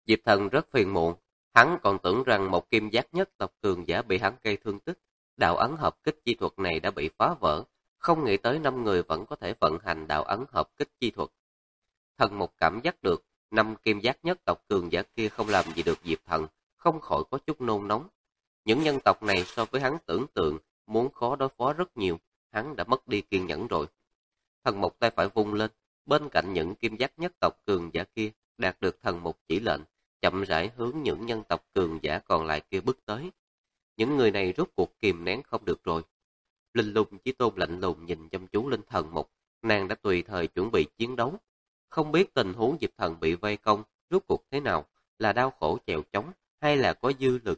Diệp Thần rất phiền muộn, hắn còn tưởng rằng một kim giác nhất tộc cường giả bị hắn gây thương tích, đạo ấn hợp kích chi thuật này đã bị phá vỡ, không nghĩ tới 5 người vẫn có thể vận hành đạo ấn hợp kích chi thuật. Thần Mục cảm giác được, 5 kim giác nhất tộc cường giả kia không làm gì được Diệp Thần, không khỏi có chút nôn nóng. Những nhân tộc này so với hắn tưởng tượng, muốn khó đối phó rất nhiều, hắn đã mất đi kiên nhẫn rồi. Thần Mục tay phải vung lên, bên cạnh những kim giác nhất tộc cường giả kia, đạt được Thần Mục chỉ lệnh, chậm rãi hướng những nhân tộc cường giả còn lại kia bước tới. Những người này rốt cuộc kìm nén không được rồi. Linh Lung Chí Tôn lạnh lùng nhìn chăm chú lên Thần Mục, nàng đã tùy thời chuẩn bị chiến đấu. Không biết tình huống Diệp Thần bị vây công, rốt cuộc thế nào, là đau khổ chèo chống hay là có dư lực.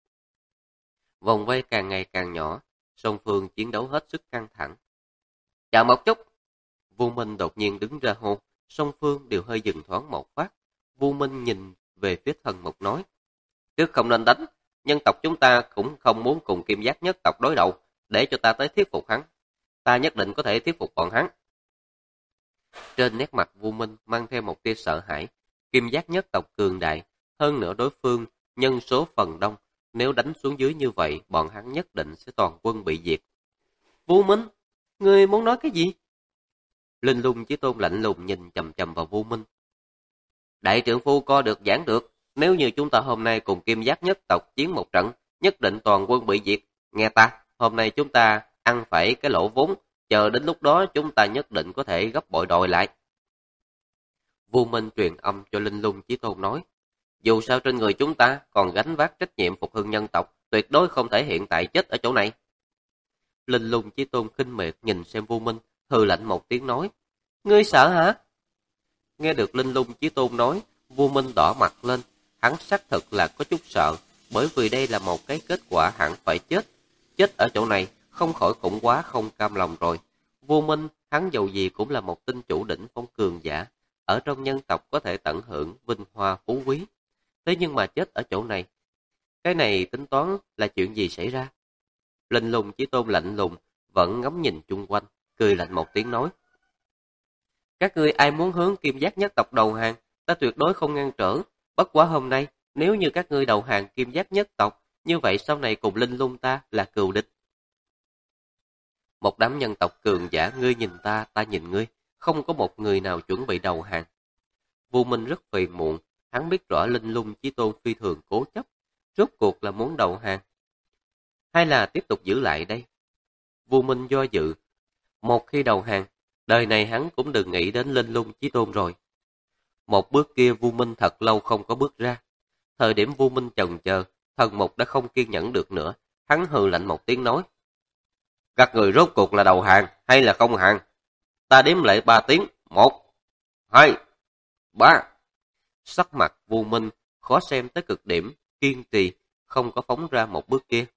Vòng vây càng ngày càng nhỏ, song phương chiến đấu hết sức căng thẳng. Chờ một chút! Vu Minh đột nhiên đứng ra hô, song phương đều hơi dừng thoáng một phát. Vu Minh nhìn về phía Thần Mục nói, trước không nên đánh, nhân tộc chúng ta cũng không muốn cùng kim giác nhất tộc đối đầu, để cho ta tới thuyết phục hắn. Ta nhất định có thể thuyết phục bọn hắn. Trên nét mặt Vu Minh mang theo một tia sợ hãi, kim giác nhất tộc cường đại, hơn nữa đối phương, nhân số phần đông, nếu đánh xuống dưới như vậy, bọn hắn nhất định sẽ toàn quân bị diệt. Vu Minh, ngươi muốn nói cái gì? Linh Lung Chí Tôn lạnh lùng nhìn chầm chầm vào Vu Minh. Đại trưởng phu coi được giảng được, nếu như chúng ta hôm nay cùng kim giác nhất tộc chiến một trận, nhất định toàn quân bị diệt. Nghe ta, hôm nay chúng ta ăn phải cái lỗ vốn, chờ đến lúc đó chúng ta nhất định có thể gấp bội đòi lại. Vu Minh truyền âm cho Linh Lung Chí Tôn nói, dù sao trên người chúng ta còn gánh vác trách nhiệm phục hưng nhân tộc, tuyệt đối không thể hiện tại chết ở chỗ này. Linh Lung Chí Tôn khinh miệt nhìn xem Vu Minh, hừ lạnh một tiếng nói, ngươi sợ hả? Nghe được Linh Lung Chí Tôn nói, Vu Minh đỏ mặt lên, hắn xác thực là có chút sợ, bởi vì đây là một cái kết quả hẳn phải chết. Chết ở chỗ này, không khỏi cũng quá không cam lòng rồi. Vu Minh, hắn dầu gì cũng là một tinh chủ đỉnh phong cường giả, ở trong nhân tộc có thể tận hưởng vinh hoa phú quý. Thế nhưng mà chết ở chỗ này, cái này tính toán là chuyện gì xảy ra? Linh Lung Chí Tôn lạnh lùng, vẫn ngắm nhìn chung quanh, cười lạnh một tiếng nói. Các ngươi ai muốn hướng kim giác nhất tộc đầu hàng, ta tuyệt đối không ngăn trở. Bất quá hôm nay, nếu như các ngươi đầu hàng kim giác nhất tộc, như vậy sau này cùng Linh Lung ta là cừu địch. Một đám nhân tộc cường giả, ngươi nhìn ta, ta nhìn ngươi, không có một người nào chuẩn bị đầu hàng. Vu Minh rất phiền muộn, hắn biết rõ Linh Lung Chí Tôn phi thường cố chấp, rốt cuộc là muốn đầu hàng, hay là tiếp tục giữ lại đây? Vu Minh do dự, một khi đầu hàng, đời này hắn cũng đừng nghĩ đến Linh Lung Chí Tôn rồi. Một bước kia Vu Minh thật lâu không có bước ra. Thời điểm Vu Minh chần chờ, Thần Mục đã không kiên nhẫn được nữa, hắn hừ lạnh một tiếng nói. Các người rốt cuộc là đầu hàng hay là không hàng? Ta đếm lại 3 tiếng, 1, 2, 3. Sắc mặt Vu Minh khó xem tới cực điểm, kiên trì, không có phóng ra một bước kia.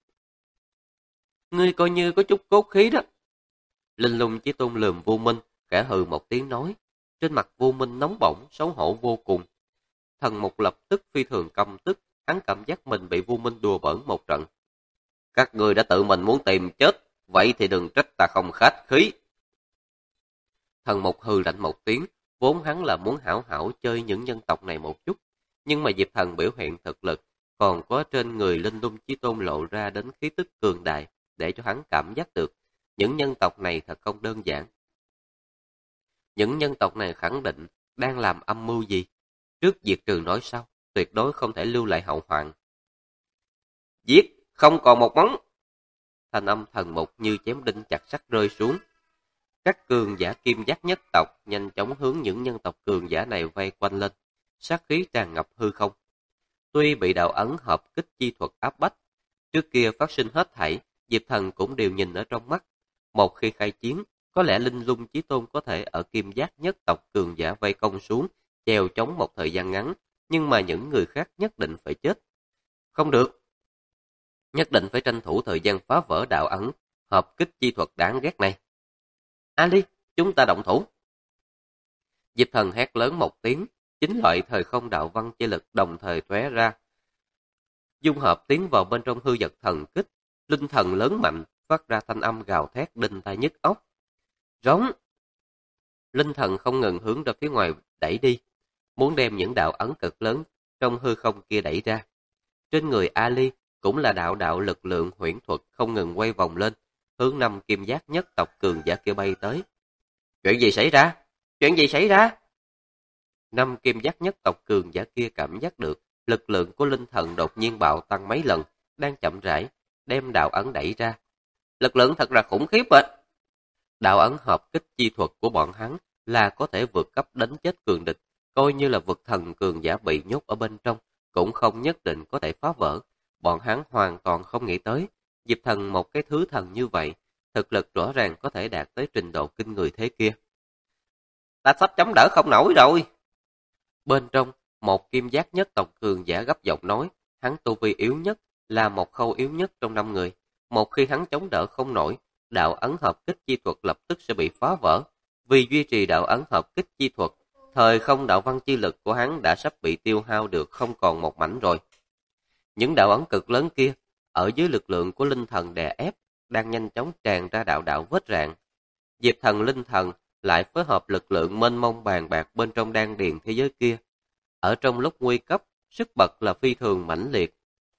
Ngươi coi như có chút cốt khí đó. Linh Lung Chí Tôn lườm Vu Minh, khẽ hừ một tiếng nói. Trên mặt Vu Minh nóng bỏng, xấu hổ vô cùng. Thần Mục lập tức phi thường căm tức, hắn cảm giác mình bị Vu Minh đùa bỡn một trận. Các ngươi đã tự mình muốn tìm chết, vậy thì đừng trách ta không khách khí. Thần Mục hừ lạnh một tiếng, vốn hắn là muốn hảo hảo chơi những nhân tộc này một chút, nhưng mà Diệp Thần biểu hiện thực lực, còn có trên người Linh Lung Chí Tôn lộ ra đến khí tức cường đại, để cho hắn cảm giác được, những nhân tộc này thật không đơn giản. Những nhân tộc này khẳng định đang làm âm mưu gì? Trước diệt trừ nói sau, tuyệt đối không thể lưu lại hậu hoạn. Giết, không còn một móng. Thanh âm Thần Mục như chém đinh chặt sắt rơi xuống. Các cường giả kim giác nhất tộc nhanh chóng hướng những nhân tộc cường giả này vây quanh lên, sát khí tràn ngập hư không. Tuy bị đạo ấn hợp kích chi thuật áp bách, trước kia phát sinh hết thảy, Diệp Thần cũng đều nhìn ở trong mắt. Một khi khai chiến, có lẽ Linh Lung Chí Tôn có thể ở kim giác nhất tộc cường giả vây công xuống, chèo chống một thời gian ngắn, nhưng mà những người khác nhất định phải chết. Không được. Nhất định phải tranh thủ thời gian phá vỡ đạo ấn, hợp kích chi thuật đáng ghét này. Ali, chúng ta động thủ. Diệp Thần hét lớn một tiếng, chính loại thời không đạo văn chi lực đồng thời tóe ra. Dung hợp tiến vào bên trong hư vật thần kích, linh thần lớn mạnh, phát ra thanh âm gào thét đinh tai nhức óc. Rống! Linh thần không ngừng hướng ra phía ngoài đẩy đi, muốn đem những đạo ấn cực lớn trong hư không kia đẩy ra. Trên người Ali cũng là đạo đạo lực lượng huyễn thuật không ngừng quay vòng lên, hướng 5 kim giác nhất tộc cường giả kia bay tới. Chuyện gì xảy ra? Chuyện gì xảy ra? 5 kim giác nhất tộc cường giả kia cảm giác được lực lượng của linh thần đột nhiên bạo tăng mấy lần, đang chậm rãi đem đạo ấn đẩy ra. Lực lượng thật là khủng khiếp ạ. Đạo ấn hợp kích chi thuật của bọn hắn là có thể vượt cấp đánh chết cường địch, coi như là vực thần cường giả bị nhốt ở bên trong, cũng không nhất định có thể phá vỡ. Bọn hắn hoàn toàn không nghĩ tới, Diệp Thần một cái thứ thần như vậy, thực lực rõ ràng có thể đạt tới trình độ kinh người thế kia. Ta sắp chống đỡ không nổi rồi. Bên trong, một kim giác nhất tộc cường giả gấp giọng nói, hắn tu vi yếu nhất, là một khâu yếu nhất trong 5 người. Một khi hắn chống đỡ không nổi, đạo ấn hợp kích chi thuật lập tức sẽ bị phá vỡ. Vì duy trì đạo ấn hợp kích chi thuật, thời không đạo văn chi lực của hắn đã sắp bị tiêu hao được không còn một mảnh rồi. Những đạo ấn cực lớn kia, ở dưới lực lượng của linh thần đè ép, đang nhanh chóng tràn ra đạo đạo vết rạn. Diệp Thần linh thần lại phối hợp lực lượng mênh mông bàn bạc bên trong đan điền thế giới kia. Ở trong lúc nguy cấp, sức bật là phi thường mãnh liệt.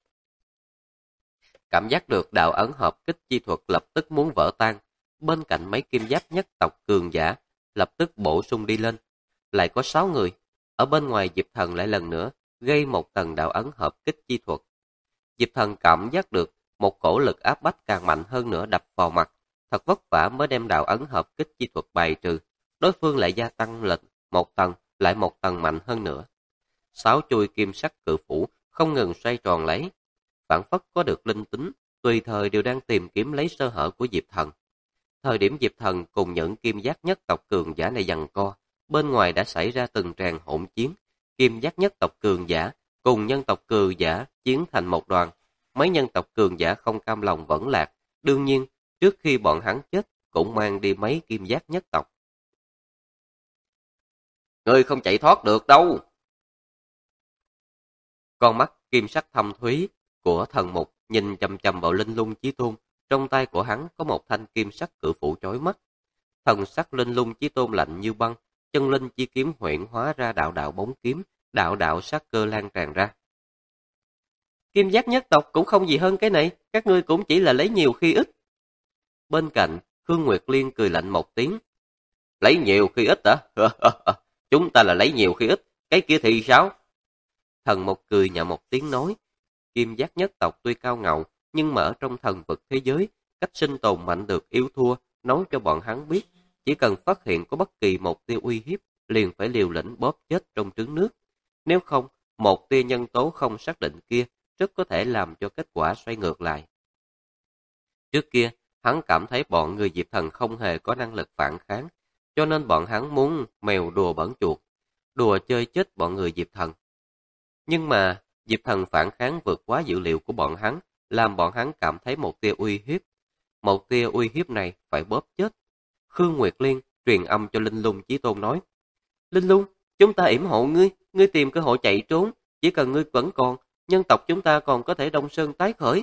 Cảm giác được đạo ấn hợp kích chi thuật lập tức muốn vỡ tan, bên cạnh mấy kim giáp nhất tộc cường giả lập tức bổ sung đi lên. Lại có 6 người, ở bên ngoài Diệp Thần lại lần nữa gây một tầng đạo ấn hợp kích chi thuật. Diệp Thần cảm giác được một cổ lực áp bách càng mạnh hơn nữa đập vào mặt, thật vất vả mới đem đạo ấn hợp kích chi thuật bài trừ, đối phương lại gia tăng lên một tầng, lại một tầng mạnh hơn nữa. 6 chuôi kim sắc cự phủ không ngừng xoay tròn lấy, phản phất có được linh tính, tùy thời đều đang tìm kiếm lấy sơ hở của Diệp Thần. Thời điểm Diệp Thần cùng những kim giác nhất tộc cường giả này giằng co, bên ngoài đã xảy ra từng tràng hỗn chiến, kim giác nhất tộc cường giả cùng nhân tộc cường giả chiến thành một đoàn. Mấy nhân tộc cường giả không cam lòng vẫn lạc, đương nhiên, trước khi bọn hắn chết, cũng mang đi mấy kim giác nhất tộc. Ngươi không chạy thoát được đâu! Con mắt kim sắc thâm thúy của thần mục nhìn chằm chằm vào Linh Lung Chí Tôn, trong tay của hắn có một thanh kim sắc cự phủ chói mắt. Thần sắc Linh Lung Chí Tôn lạnh như băng, chân linh chi kiếm huyễn hóa ra đạo đạo bóng kiếm, đạo đạo sát cơ lan tràn ra. Kim giác nhất tộc cũng không gì hơn cái này, các ngươi cũng chỉ là lấy nhiều khi ít. Bên cạnh, Khương Nguyệt Liên cười lạnh một tiếng. Lấy nhiều khi ít hả? Chúng ta là lấy nhiều khi ít, cái kia thì sao? Thần một cười nhạo một tiếng nói. Kim giác nhất tộc tuy cao ngạo, nhưng mà ở trong thần vực thế giới, cách sinh tồn mạnh được yếu thua, nói cho bọn hắn biết, chỉ cần phát hiện có bất kỳ một tia uy hiếp, liền phải liều lĩnh bóp chết trong trứng nước. Nếu không, một tia nhân tố không xác định kia rất có thể làm cho kết quả xoay ngược lại. Trước kia, hắn cảm thấy bọn người Diệp Thần không hề có năng lực phản kháng, cho nên bọn hắn muốn mèo đùa bẩn chuột, đùa chơi chết bọn người Diệp Thần. Nhưng mà, Diệp Thần phản kháng vượt quá dự liệu của bọn hắn, làm bọn hắn cảm thấy một tia uy hiếp. Một tia uy hiếp này phải bóp chết. Khương Nguyệt Liên truyền âm cho Linh Lung Chí Tôn nói, Linh Lung, chúng ta yểm hộ ngươi, ngươi tìm cơ hội chạy trốn, chỉ cần ngươi vẫn còn, nhân tộc chúng ta còn có thể đông sơn tái khởi.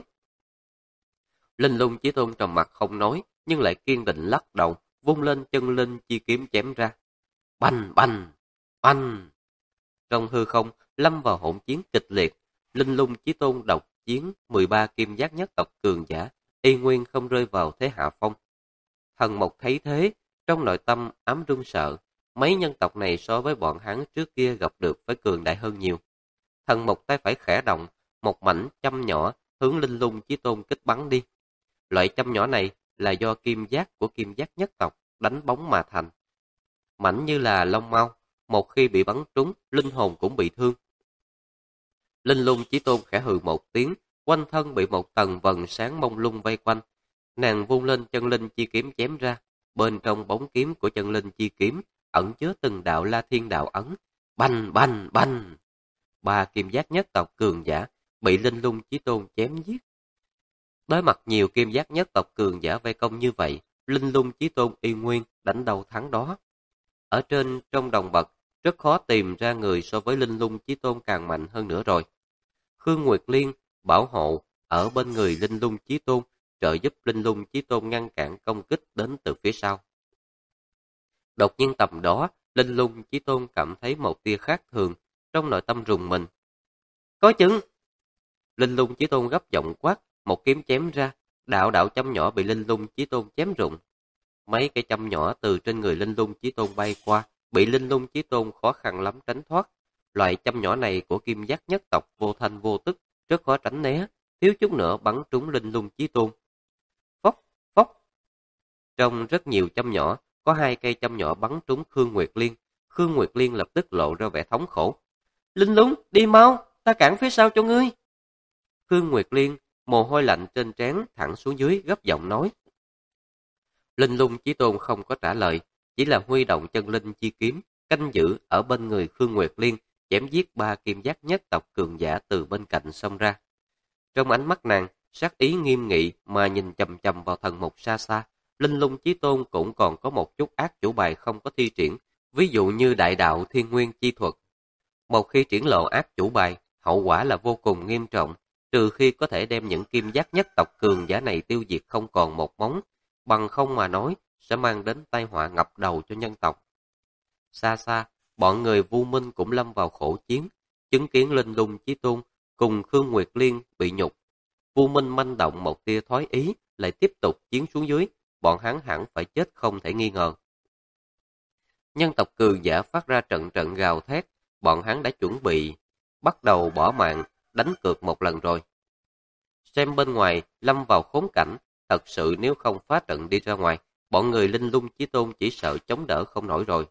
Linh Lung Chí Tôn trầm mặt không nói, nhưng lại kiên định lắc đầu, vung lên chân linh chi kiếm chém ra. Bành bành, bành. Trong hư không, lâm vào hỗn chiến kịch liệt, Linh Lung Chí Tôn độc chiến 13 kim giác nhất tộc cường giả, y nguyên không rơi vào thế hạ phong. Thần Mộc thấy thế, trong nội tâm ám run sợ, mấy nhân tộc này so với bọn hắn trước kia gặp được phải cường đại hơn nhiều. Thần Mộc tay phải khẽ động, một mảnh châm nhỏ hướng Linh Lung Chí Tôn kích bắn đi. Loại châm nhỏ này là do kim giác của kim giác nhất tộc đánh bóng mà thành. Mảnh như là lông mau, một khi bị bắn trúng, linh hồn cũng bị thương. Linh Lung Chí Tôn khẽ hừ một tiếng, quanh thân bị một tầng vầng sáng mông lung vây quanh. Nàng vung lên chân linh chi kiếm chém ra, bên trong bóng kiếm của chân linh chi kiếm ẩn chứa từng đạo La Thiên đạo ấn, bành bành bành. 3 kim giác nhất tộc cường giả bị Linh Lung Chí Tôn chém giết. Đối mặt nhiều kim giác nhất tộc cường giả vây công như vậy, Linh Lung Chí Tôn y nguyên đánh đầu thắng đó. Ở trong đồng bậc, rất khó tìm ra người so với Linh Lung Chí Tôn càng mạnh hơn nữa rồi. Khương Nguyệt Liên bảo hộ ở bên người Linh Lung Chí Tôn, trợ giúp Linh Lung Chí Tôn ngăn cản công kích đến từ phía sau. Đột nhiên tầm đó, Linh Lung Chí Tôn cảm thấy một tia khác thường, trong nội tâm rùng mình. Coi chừng! Linh Lung Chí Tôn gấp giọng quát, một kiếm chém ra, đạo đạo châm nhỏ bị Linh Lung Chí Tôn chém rụng. Mấy cây châm nhỏ từ trên người Linh Lung Chí Tôn bay qua, bị Linh Lung Chí Tôn khó khăn lắm tránh thoát. Loại châm nhỏ này của Kim Giác nhất tộc vô thanh vô tức, rất khó tránh né, thiếu chút nữa bắn trúng Linh Lung Chí Tôn. Phốc, phốc. Trong rất nhiều châm nhỏ, có 2 cây châm nhỏ bắn trúng Khương Nguyệt Liên. Khương Nguyệt Liên lập tức lộ ra vẻ thống khổ. Linh Lung, đi mau, ta cản phía sau cho ngươi. Khương Nguyệt Liên, mồ hôi lạnh trên trán thẳng xuống dưới, gấp giọng nói. Linh Lung Chí Tôn không có trả lời, chỉ là huy động chân linh chi kiếm, canh giữ ở bên người Khương Nguyệt Liên, chém giết 3 kim giác nhất tộc cường giả từ bên cạnh xông ra. Trong ánh mắt nàng, sát ý nghiêm nghị mà nhìn chằm chằm vào thần mục xa xa, Linh Lung Chí Tôn cũng còn có một chút ác chủ bài không có thi triển, ví dụ như đại đạo thiên nguyên chi thuật. Một khi triển lộ ác chủ bài, hậu quả là vô cùng nghiêm trọng, trừ khi có thể đem những kim giác nhất tộc cường giả này tiêu diệt không còn một móng, bằng không mà nói, sẽ mang đến tai họa ngập đầu cho nhân tộc. Xa xa, bọn người Vu Minh cũng lâm vào khổ chiến, chứng kiến Linh Lung Chí Tôn cùng Khương Nguyệt Liên bị nhục. Vu Minh manh động một tia thoái ý, lại tiếp tục chiến xuống dưới, bọn hắn hẳn phải chết không thể nghi ngờ. Nhân tộc cường giả phát ra trận trận gào thét, bọn hắn đã chuẩn bị, bắt đầu bỏ mạng, đánh cược một lần rồi. Xem bên ngoài, lâm vào khốn cảnh, thật sự nếu không phá trận đi ra ngoài, bọn người Linh Lung Chí Tôn chỉ sợ chống đỡ không nổi rồi.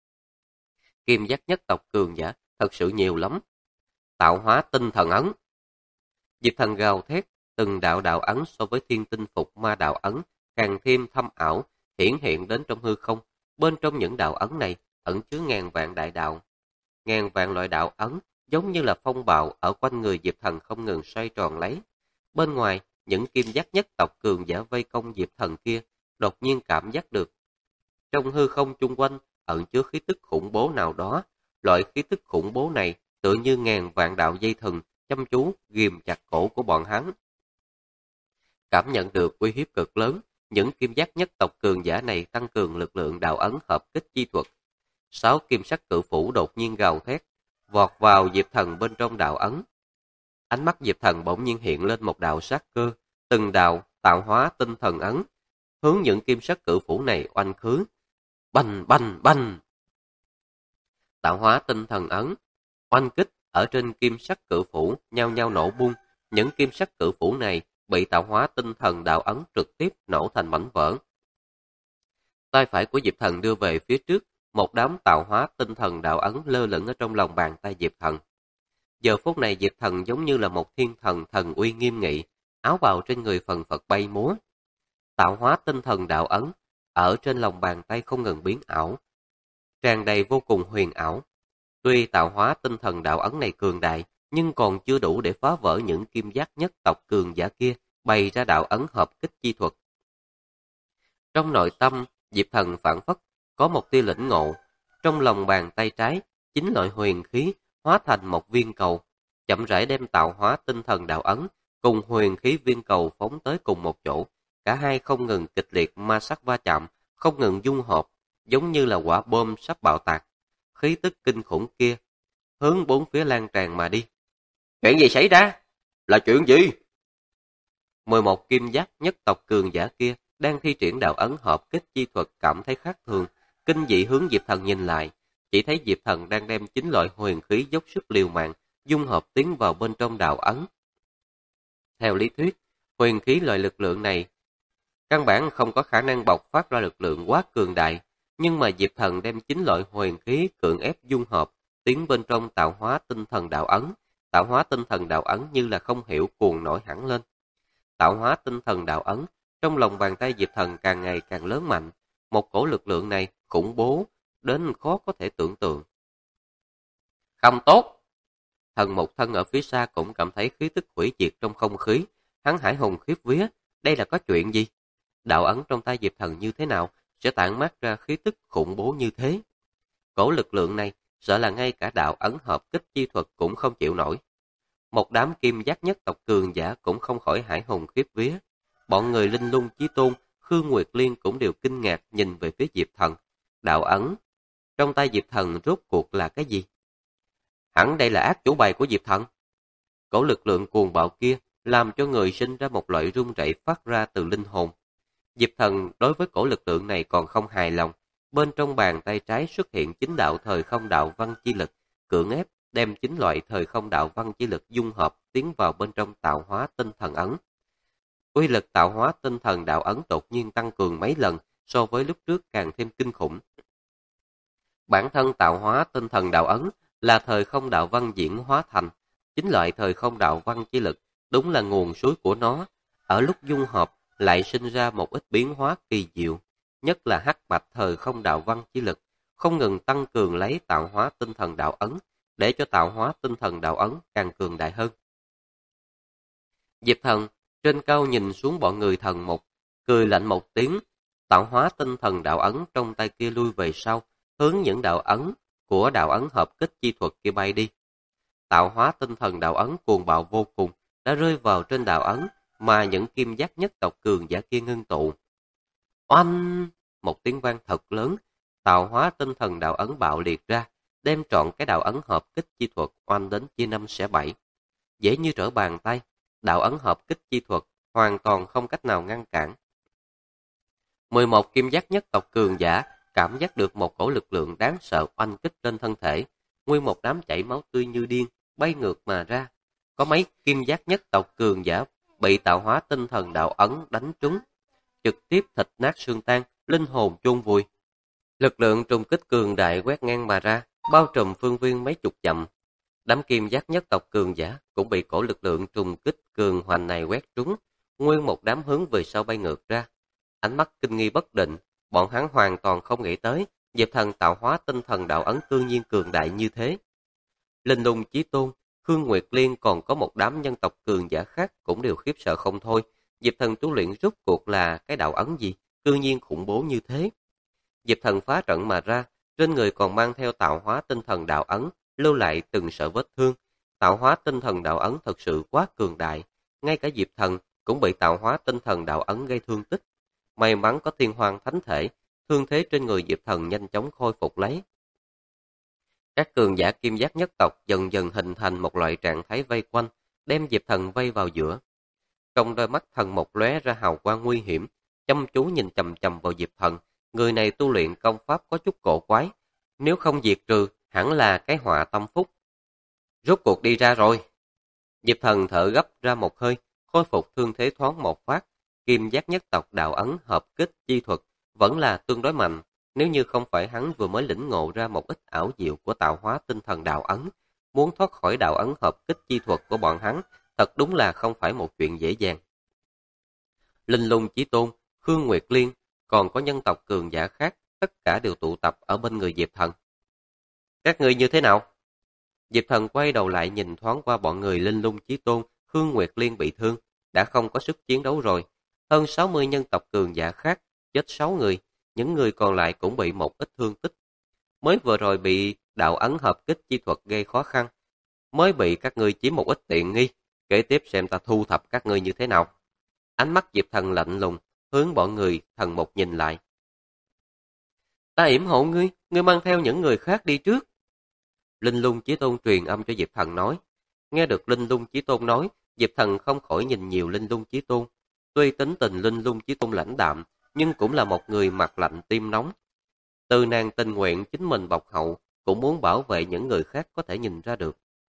Kim giác nhất tộc cường giả thật sự nhiều lắm. Tạo hóa tinh thần ấn. Diệp Thần gào thét, từng đạo đạo ấn so với thiên tinh phục ma đạo ấn càng thêm thâm ảo, hiển hiện đến trong hư không. Bên trong những đạo ấn này ẩn chứa ngàn vạn đại đạo. Ngàn vạn loại đạo ấn giống như là phong bạo ở quanh người Diệp Thần không ngừng xoay tròn lấy. Bên ngoài, những kim giác nhất tộc cường giả vây công Diệp Thần kia đột nhiên cảm giác được. Trong hư không chung quanh ẩn chứa khí tức khủng bố nào đó. Loại khí tức khủng bố này tựa như ngàn vạn đạo dây thừng chăm chú ghìm chặt cổ của bọn hắn. Cảm nhận được uy hiếp cực lớn, những kim giác nhất tộc cường giả này tăng cường lực lượng đạo ấn hợp kích chi thuật. 6 kim sắc cự phủ đột nhiên gào thét, vọt vào Diệp Thần bên trong đạo ấn. Ánh mắt Diệp Thần bỗng nhiên hiện lên một đạo sát cơ, từng đạo tạo hóa tinh thần ấn, hướng những kim sắc cự phủ này oanh khứ. Bành bành bành! Tạo hóa tinh thần ấn, oanh kích ở trên kim sắc cự phủ nhao nhao nổ bung. Những kim sắc cự phủ này bị tạo hóa tinh thần đạo ấn trực tiếp nổ thành mảnh vỡ. Tay phải của Diệp Thần đưa về phía trước, một đám tạo hóa tinh thần đạo ấn lơ lửng ở trong lòng bàn tay Diệp Thần. Giờ phút này Diệp Thần giống như là một thiên thần thần uy nghiêm nghị, áo bào trên người phần phật bay múa. Tạo hóa tinh thần đạo ấn ở trên lòng bàn tay không ngừng biến ảo, tràn đầy vô cùng huyền ảo. Tuy tạo hóa tinh thần đạo ấn này cường đại, nhưng còn chưa đủ để phá vỡ những kim giác nhất tộc cường giả kia bày ra đạo ấn hợp kích chi thuật. Trong nội tâm, Diệp Thần phảng phất có một tia lĩnh ngộ. Trong lòng bàn tay trái, 9 loại huyền khí hóa thành một viên cầu, chậm rãi đem tạo hóa tinh thần đạo ấn cùng huyền khí viên cầu phóng tới cùng một chỗ. Cả hai không ngừng kịch liệt ma sát va chạm, không ngừng dung hợp, giống như là quả bom sắp bạo tạc. Khí tức kinh khủng kia hướng bốn phía lan tràn mà đi. Chuyện gì xảy ra? Là chuyện gì? 11 kim giác nhất tộc cường giả kia đang thi triển đạo ấn hợp kích chi thuật cảm thấy khác thường, kinh dị hướng Diệp Thần nhìn lại, chỉ thấy Diệp Thần đang đem 9 loại huyền khí dốc sức liều mạng, dung hợp tiến vào bên trong đạo ấn. Theo lý thuyết, huyền khí loại lực lượng này căn bản không có khả năng bộc phát ra lực lượng quá cường đại, nhưng mà Diệp Thần đem 9 loại huyền khí cưỡng ép dung hợp tiến bên trong tạo hóa tinh thần đạo ấn. Tạo hóa tinh thần đạo ấn như là không hiểu cuồng nổi hẳn lên. Tạo hóa tinh thần đạo ấn trong lòng bàn tay Diệp Thần càng ngày càng lớn mạnh, một cổ lực lượng này khủng bố đến khó có thể tưởng tượng. Không tốt! Thần một thân ở phía xa cũng cảm thấy khí tức hủy diệt trong không khí, hắn hải hùng khiếp vía, đây là có chuyện gì? Đạo ấn trong tay Diệp Thần như thế nào sẽ tản mát ra khí tức khủng bố như thế? Cổ lực lượng này sợ là ngay cả đạo ấn hợp kích chi thuật cũng không chịu nổi. Một đám kim giác nhất tộc cường giả cũng không khỏi hải hùng khiếp vía. Bọn người Linh Lung Chí Tôn, Khương Nguyệt Liên cũng đều kinh ngạc nhìn về phía Diệp Thần. Đạo ấn trong tay Diệp Thần rốt cuộc là cái gì? Hẳn đây là ác chủ bài của Diệp Thần. Cổ lực lượng cuồng bạo kia làm cho người sinh ra một loại rung rẩy phát ra từ linh hồn. Diệp Thần đối với cổ lực lượng này còn không hài lòng. Bên trong bàn tay trái xuất hiện chính đạo thời không đạo văn chi lực, cưỡng ép đem chính loại thời không đạo văn chi lực dung hợp tiến vào bên trong tạo hóa tinh thần ấn. Uy lực tạo hóa tinh thần đạo ấn đột nhiên tăng cường mấy lần so với lúc trước càng thêm kinh khủng. Bản thân tạo hóa tinh thần đạo ấn là thời không đạo văn diễn hóa thành, chính loại thời không đạo văn chi lực đúng là nguồn suối của nó, ở lúc dung hợp lại sinh ra một ít biến hóa kỳ diệu, nhất là hắc bạch thời không đạo văn chi lực, không ngừng tăng cường lấy tạo hóa tinh thần đạo ấn, để cho tạo hóa tinh thần đạo ấn càng cường đại hơn. Diệp Thần trên cao nhìn xuống bọn người thần mục, cười lạnh một tiếng, tạo hóa tinh thần đạo ấn trong tay kia lui về sau, hướng những đạo ấn của đạo ấn hợp kích chi thuật kia bay đi. Tạo hóa tinh thần đạo ấn cuồng bạo vô cùng, đã rơi vào trên đạo ấn mà những kim giác nhất tộc cường giả kia ngưng tụ. Oanh! Một tiếng vang thật lớn, tạo hóa tinh thần đạo ấn bạo liệt ra, đem trọn cái đạo ấn hợp kích chi thuật oanh đến chia năm xẻ bảy. Dễ như trở bàn tay, đạo ấn hợp kích chi thuật hoàn toàn không cách nào ngăn cản. 11 kim giác nhất tộc cường giả cảm giác được một cổ lực lượng đáng sợ oanh kích trên thân thể, nguyên một đám chảy máu tươi như điên, bay ngược mà ra. Có mấy kim giác nhất tộc cường giả bị tạo hóa tinh thần đạo ấn đánh trúng, trực tiếp thịt nát xương tan, linh hồn chôn vùi. Lực lượng trùng kích cường đại quét ngang mà ra, bao trùm phương viên mấy chục dặm. Đám kim giác nhất tộc cường giả cũng bị cổ lực lượng trùng kích cường hoành này quét trúng, nguyên một đám hướng về sau bay ngược ra. Ánh mắt kinh nghi bất định, bọn hắn hoàn toàn không nghĩ tới Diệp Thần tạo hóa tinh thần đạo ấn cư nhiên cường đại như thế. Linh Lung Chí Tôn, Khương Nguyệt Liên còn có một đám nhân tộc cường giả khác cũng đều khiếp sợ không thôi. Diệp Thần tu luyện rốt cuộc là cái đạo ấn gì, cư nhiên khủng bố như thế. Diệp Thần phá trận mà ra, trên người còn mang theo tạo hóa tinh thần đạo ấn, lưu lại từng sợi vết thương. Tạo hóa tinh thần đạo ấn thật sự quá cường đại, ngay cả Diệp Thần cũng bị tạo hóa tinh thần đạo ấn gây thương tích. May mắn có Thiên Hoàng Thánh Thể, thương thế trên người Diệp Thần nhanh chóng khôi phục lấy. Các cường giả kim giác nhất tộc dần dần hình thành một loại trạng thái vây quanh, đem Diệp Thần vây vào giữa. Trong đôi mắt thần một lóe ra hào quang nguy hiểm, chăm chú nhìn chằm chằm vào Diệp Thần. Người này tu luyện công pháp có chút cổ quái, nếu không diệt trừ, hẳn là cái họa tâm phúc. Rốt cuộc đi ra rồi. Diệp Thần thở gấp ra một hơi, khôi phục thương thế thoáng một phát. Kim giác nhất tộc đạo ấn hợp kích chi thuật vẫn là tương đối mạnh, nếu như không phải hắn vừa mới lĩnh ngộ ra một ít ảo diệu của tạo hóa tinh thần đạo ấn, muốn thoát khỏi đạo ấn hợp kích chi thuật của bọn hắn, thật đúng là không phải một chuyện dễ dàng. Linh Lung Chí Tôn, Khương Nguyệt Liên, còn có nhân tộc cường giả khác, tất cả đều tụ tập ở bên người Diệp Thần. Các ngươi như thế nào? Diệp Thần quay đầu lại nhìn thoáng qua bọn người Linh Lung Chí Tôn, Khương Nguyệt Liên bị thương, đã không có sức chiến đấu rồi. Hơn 60 nhân tộc cường giả khác, chết 6 người, những người còn lại cũng bị một ít thương tích. Mới vừa rồi bị đạo ấn hợp kích chi thuật gây khó khăn, mới bị các ngươi chiếm một ít tiện nghi, kế tiếp xem ta thu thập các ngươi như thế nào. Ánh mắt Diệp Thần lạnh lùng, hướng bọn người thần một nhìn lại. Ta yểm hộ ngươi, ngươi mang theo những người khác đi trước. Linh Lung Chí Tôn truyền âm cho Diệp Thần nói. Nghe được Linh Lung Chí Tôn nói, Diệp Thần không khỏi nhìn nhiều Linh Lung Chí Tôn. Tuy tính tình Linh Lung Chí Tôn lãnh đạm, nhưng cũng là một người mặt lạnh tim nóng. Từ nàng tình nguyện chính mình bọc hậu, cũng muốn bảo vệ những người khác có thể nhìn ra được.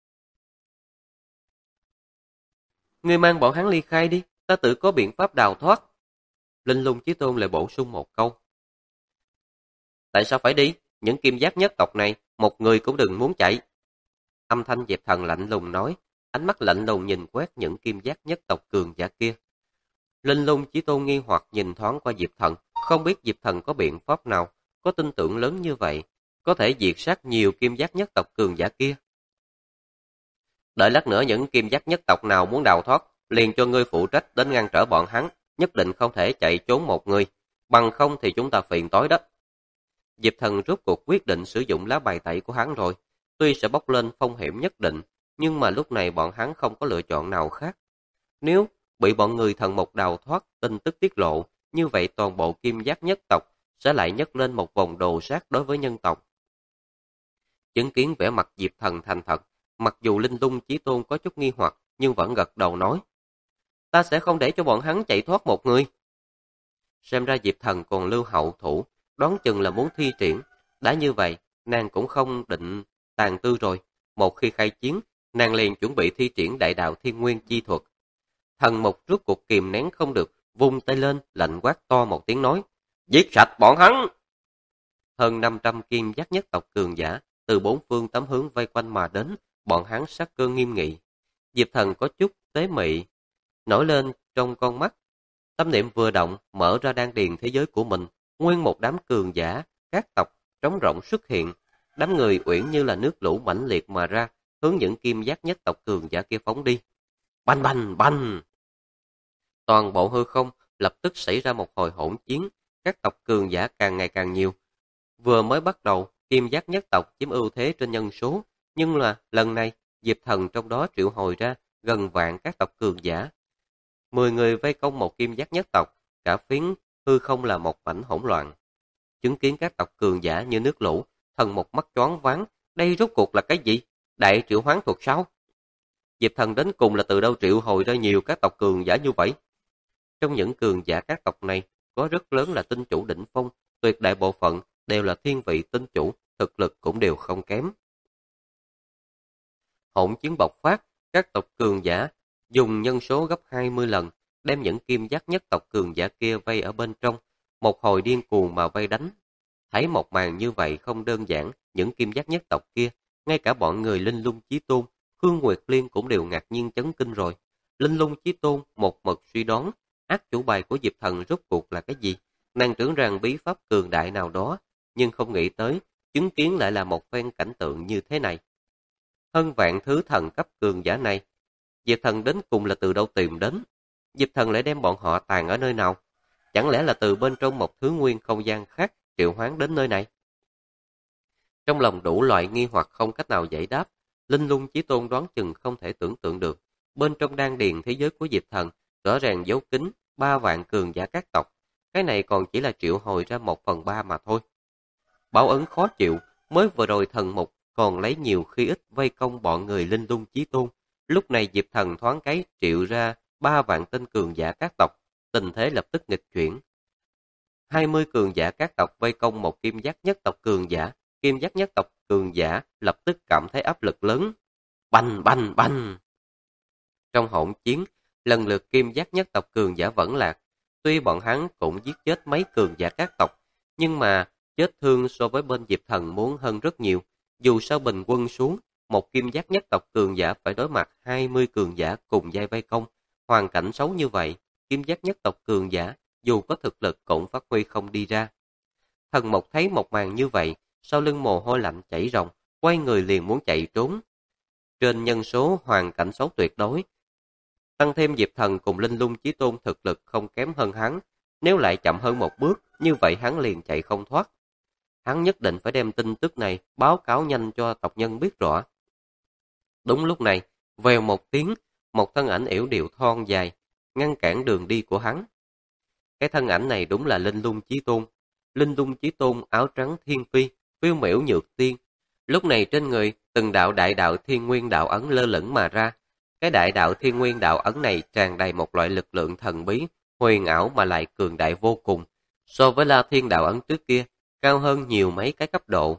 Ngươi mang bọn hắn ly khai đi, ta tự có biện pháp đào thoát. Linh Lung Chí Tôn lại bổ sung một câu. Tại sao phải đi? Những kim giác nhất tộc này, một người cũng đừng muốn chạy. Âm thanh Diệp Thần lạnh lùng nói, ánh mắt lạnh lùng nhìn quét những kim giác nhất tộc cường giả kia. Linh Lung Chí Tôn nghi hoặc nhìn thoáng qua Diệp Thần, không biết Diệp Thần có biện pháp nào, có tin tưởng lớn như vậy, có thể diệt sát nhiều kim giác nhất tộc cường giả kia. Đợi lát nữa những kim giác nhất tộc nào muốn đào thoát, liền cho ngươi phụ trách đến ngăn trở bọn hắn, nhất định không thể chạy trốn một người, bằng không thì chúng ta phiền tối đó. Diệp Thần rốt cuộc quyết định sử dụng lá bài tẩy của hắn rồi, tuy sẽ bốc lên phong hiểm nhất định, nhưng mà lúc này bọn hắn không có lựa chọn nào khác. Nếu bị bọn người thần mục đào thoát, tin tức tiết lộ, như vậy toàn bộ kim giác nhất tộc sẽ lại nhấc lên một vòng đồ sát đối với nhân tộc. Chứng kiến vẻ mặt Diệp Thần thành thật, mặc dù Linh Lung Chí Tôn có chút nghi hoặc, nhưng vẫn gật đầu nói, ta sẽ không để cho bọn hắn chạy thoát một người. Xem ra Diệp Thần còn lưu hậu thủ, đoán chừng là muốn thi triển. Đã như vậy, nàng cũng không định tàn tư rồi. Một khi khai chiến, nàng liền chuẩn bị thi triển đại đạo thiên nguyên chi thuật. Thần Mục rút cuộc kìm nén không được, vung tay lên, lạnh quát to một tiếng nói, giết sạch bọn hắn! Hơn 500 kim giác nhất tộc cường giả, từ bốn phương tám hướng vây quanh mà đến, bọn hắn sắc cơ nghiêm nghị. Diệp Thần có chút tế mị, nổi lên trong con mắt. Tâm niệm vừa động, mở ra đan điền thế giới của mình, nguyên một đám cường giả, các tộc, trống rỗng xuất hiện. Đám người uyển như là nước lũ mãnh liệt mà ra, hướng những kim giác nhất tộc cường giả kia phóng đi. Bành bành bành! Toàn bộ hư không lập tức xảy ra một hồi hỗn chiến, các tộc cường giả càng ngày càng nhiều. Vừa mới bắt đầu, kim giác nhất tộc chiếm ưu thế trên nhân số, nhưng là lần này, Diệp Thần trong đó triệu hồi ra gần vạn các tộc cường giả. 10 người vây công một kim giác nhất tộc, cả phiến hư không là một mảnh hỗn loạn. Chứng kiến các tộc cường giả như nước lũ, Thần một mắt choáng váng, đây rốt cuộc là cái gì? Đại triệu hoán thuật sao? Diệp Thần đến cùng là từ đâu triệu hồi ra nhiều các tộc cường giả như vậy? Trong những cường giả các tộc này, có rất lớn là tinh chủ đỉnh phong, tuyệt đại bộ phận đều là thiên vị tinh chủ, thực lực cũng đều không kém. Hỗn chiến bộc phát, các tộc cường giả dùng nhân số gấp 20 lần, đem những kim giác nhất tộc cường giả kia vây ở bên trong, một hồi điên cuồng mà vây đánh. Thấy một màn như vậy không đơn giản, những kim giác nhất tộc kia, ngay cả bọn người Linh Lung Chí Tôn, Khương Nguyệt Liên cũng đều ngạc nhiên chấn kinh rồi. Linh Lung Chí Tôn một mực suy đoán, ác chủ bài của Diệp Thần rốt cuộc là cái gì? Nàng tưởng rằng bí pháp cường đại nào đó, nhưng không nghĩ tới, chứng kiến lại là một phen cảnh tượng như thế này. Hơn vạn thứ thần cấp cường giả này, Diệp Thần đến cùng là từ đâu tìm đến? Diệp Thần lại đem bọn họ tàn ở nơi nào? Chẳng lẽ là từ bên trong một thứ nguyên không gian khác triệu hoán đến nơi này? Trong lòng đủ loại nghi hoặc không cách nào giải đáp, Linh Lung Chí Tôn đoán chừng không thể tưởng tượng được. Bên trong đan điền thế giới của Diệp Thần, rõ ràng giấu kín 3 vạn cường giả các tộc. Cái này còn chỉ là triệu hồi ra 1/3 mà thôi. Báo ứng khó chịu, mới vừa rồi Thần Mục còn lấy nhiều khi ít vây công bọn người Linh Lung Chí Tôn. Lúc này Diệp Thần thoáng cái triệu ra 3 vạn tên cường giả các tộc, tình thế lập tức nghịch chuyển. 20 cường giả các tộc vây công một kim giác nhất tộc cường giả, kim giác nhất tộc cường giả lập tức cảm thấy áp lực lớn. Bành bành bành! Trong hỗn chiến, lần lượt kim giác nhất tộc cường giả vẫn lạc. Tuy bọn hắn cũng giết chết mấy cường giả các tộc, nhưng mà chết thương so với bên Diệp Thần muốn hơn rất nhiều. Dù sao bình quân xuống, một kim giác nhất tộc cường giả phải đối mặt 20 cường giả cùng giai vây công. Hoàn cảnh xấu như vậy, kim giác nhất tộc cường giả dù có thực lực cũng phát huy không đi ra. Thần Mộc thấy một màn như vậy, sau lưng mồ hôi lạnh chảy ròng, quay người liền muốn chạy trốn. Trên nhân số hoàn cảnh xấu tuyệt đối, tăng thêm Diệp Thần cùng Linh Lung Chí Tôn thực lực không kém hơn hắn, nếu lại chậm hơn một bước, như vậy hắn liền chạy không thoát. Hắn nhất định phải đem tin tức này báo cáo nhanh cho tộc nhân biết rõ. Đúng lúc này, vèo một tiếng, một thân ảnh yểu điệu thon dài, ngăn cản đường đi của hắn. Cái thân ảnh này đúng là Linh Lung Chí Tôn. Linh Lung Chí Tôn áo trắng thiên phi, phiêu miểu nhược tiên. Lúc này trên người, từng đạo đại đạo thiên nguyên đạo ấn lơ lửng mà ra. Cái đại đạo thiên nguyên đạo ấn này tràn đầy một loại lực lượng thần bí, huyền ảo mà lại cường đại vô cùng. So với La Thiên đạo ấn trước kia, cao hơn nhiều mấy cái cấp độ.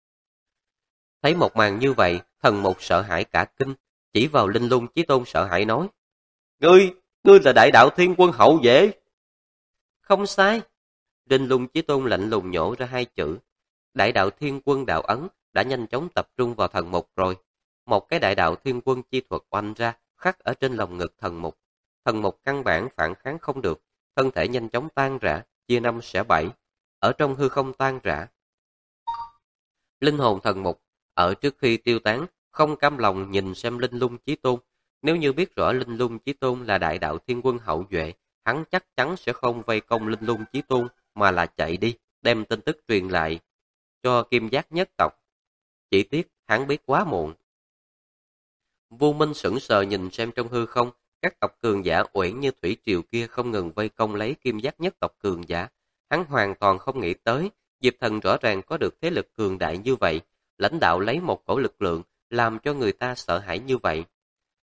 Thấy một màn như vậy, Thần Mục sợ hãi cả kinh, chỉ vào Linh Lung Chí Tôn sợ hãi nói: Ngươi là đại đạo thiên quân hậu vệ. Không sai. Linh Lung Chí Tôn lạnh lùng nhổ ra hai chữ. Đại đạo thiên quân đạo ấn đã nhanh chóng tập trung vào Thần Mục rồi. Một cái đại đạo thiên quân chi thuật oanh ra, khắc ở trên lồng ngực Thần Mục. Thần Mục căn bản phản kháng không được, thân thể nhanh chóng tan rã, chia 5 xẻ 7, ở trong hư không tan rã. Linh hồn Thần Mục ở trước khi tiêu tán, không cam lòng nhìn xem Linh Lung Chí Tôn. Nếu như biết rõ Linh Lung Chí Tôn là đại đạo thiên quân hậu duệ, hắn chắc chắn sẽ không vây công Linh Lung Chí Tôn, mà là chạy đi, đem tin tức truyền lại cho Kim Giác nhất tộc. Chỉ tiếc hắn biết quá muộn. Vô Minh sững sờ nhìn xem trong hư không, các tộc cường giả uyển như thủy triều kia không ngừng vây công lấy Kim Giác nhất tộc cường giả. Hắn hoàn toàn không nghĩ tới, Diệp Thần rõ ràng có được thế lực cường đại như vậy, lãnh đạo lấy một cổ lực lượng, làm cho người ta sợ hãi như vậy.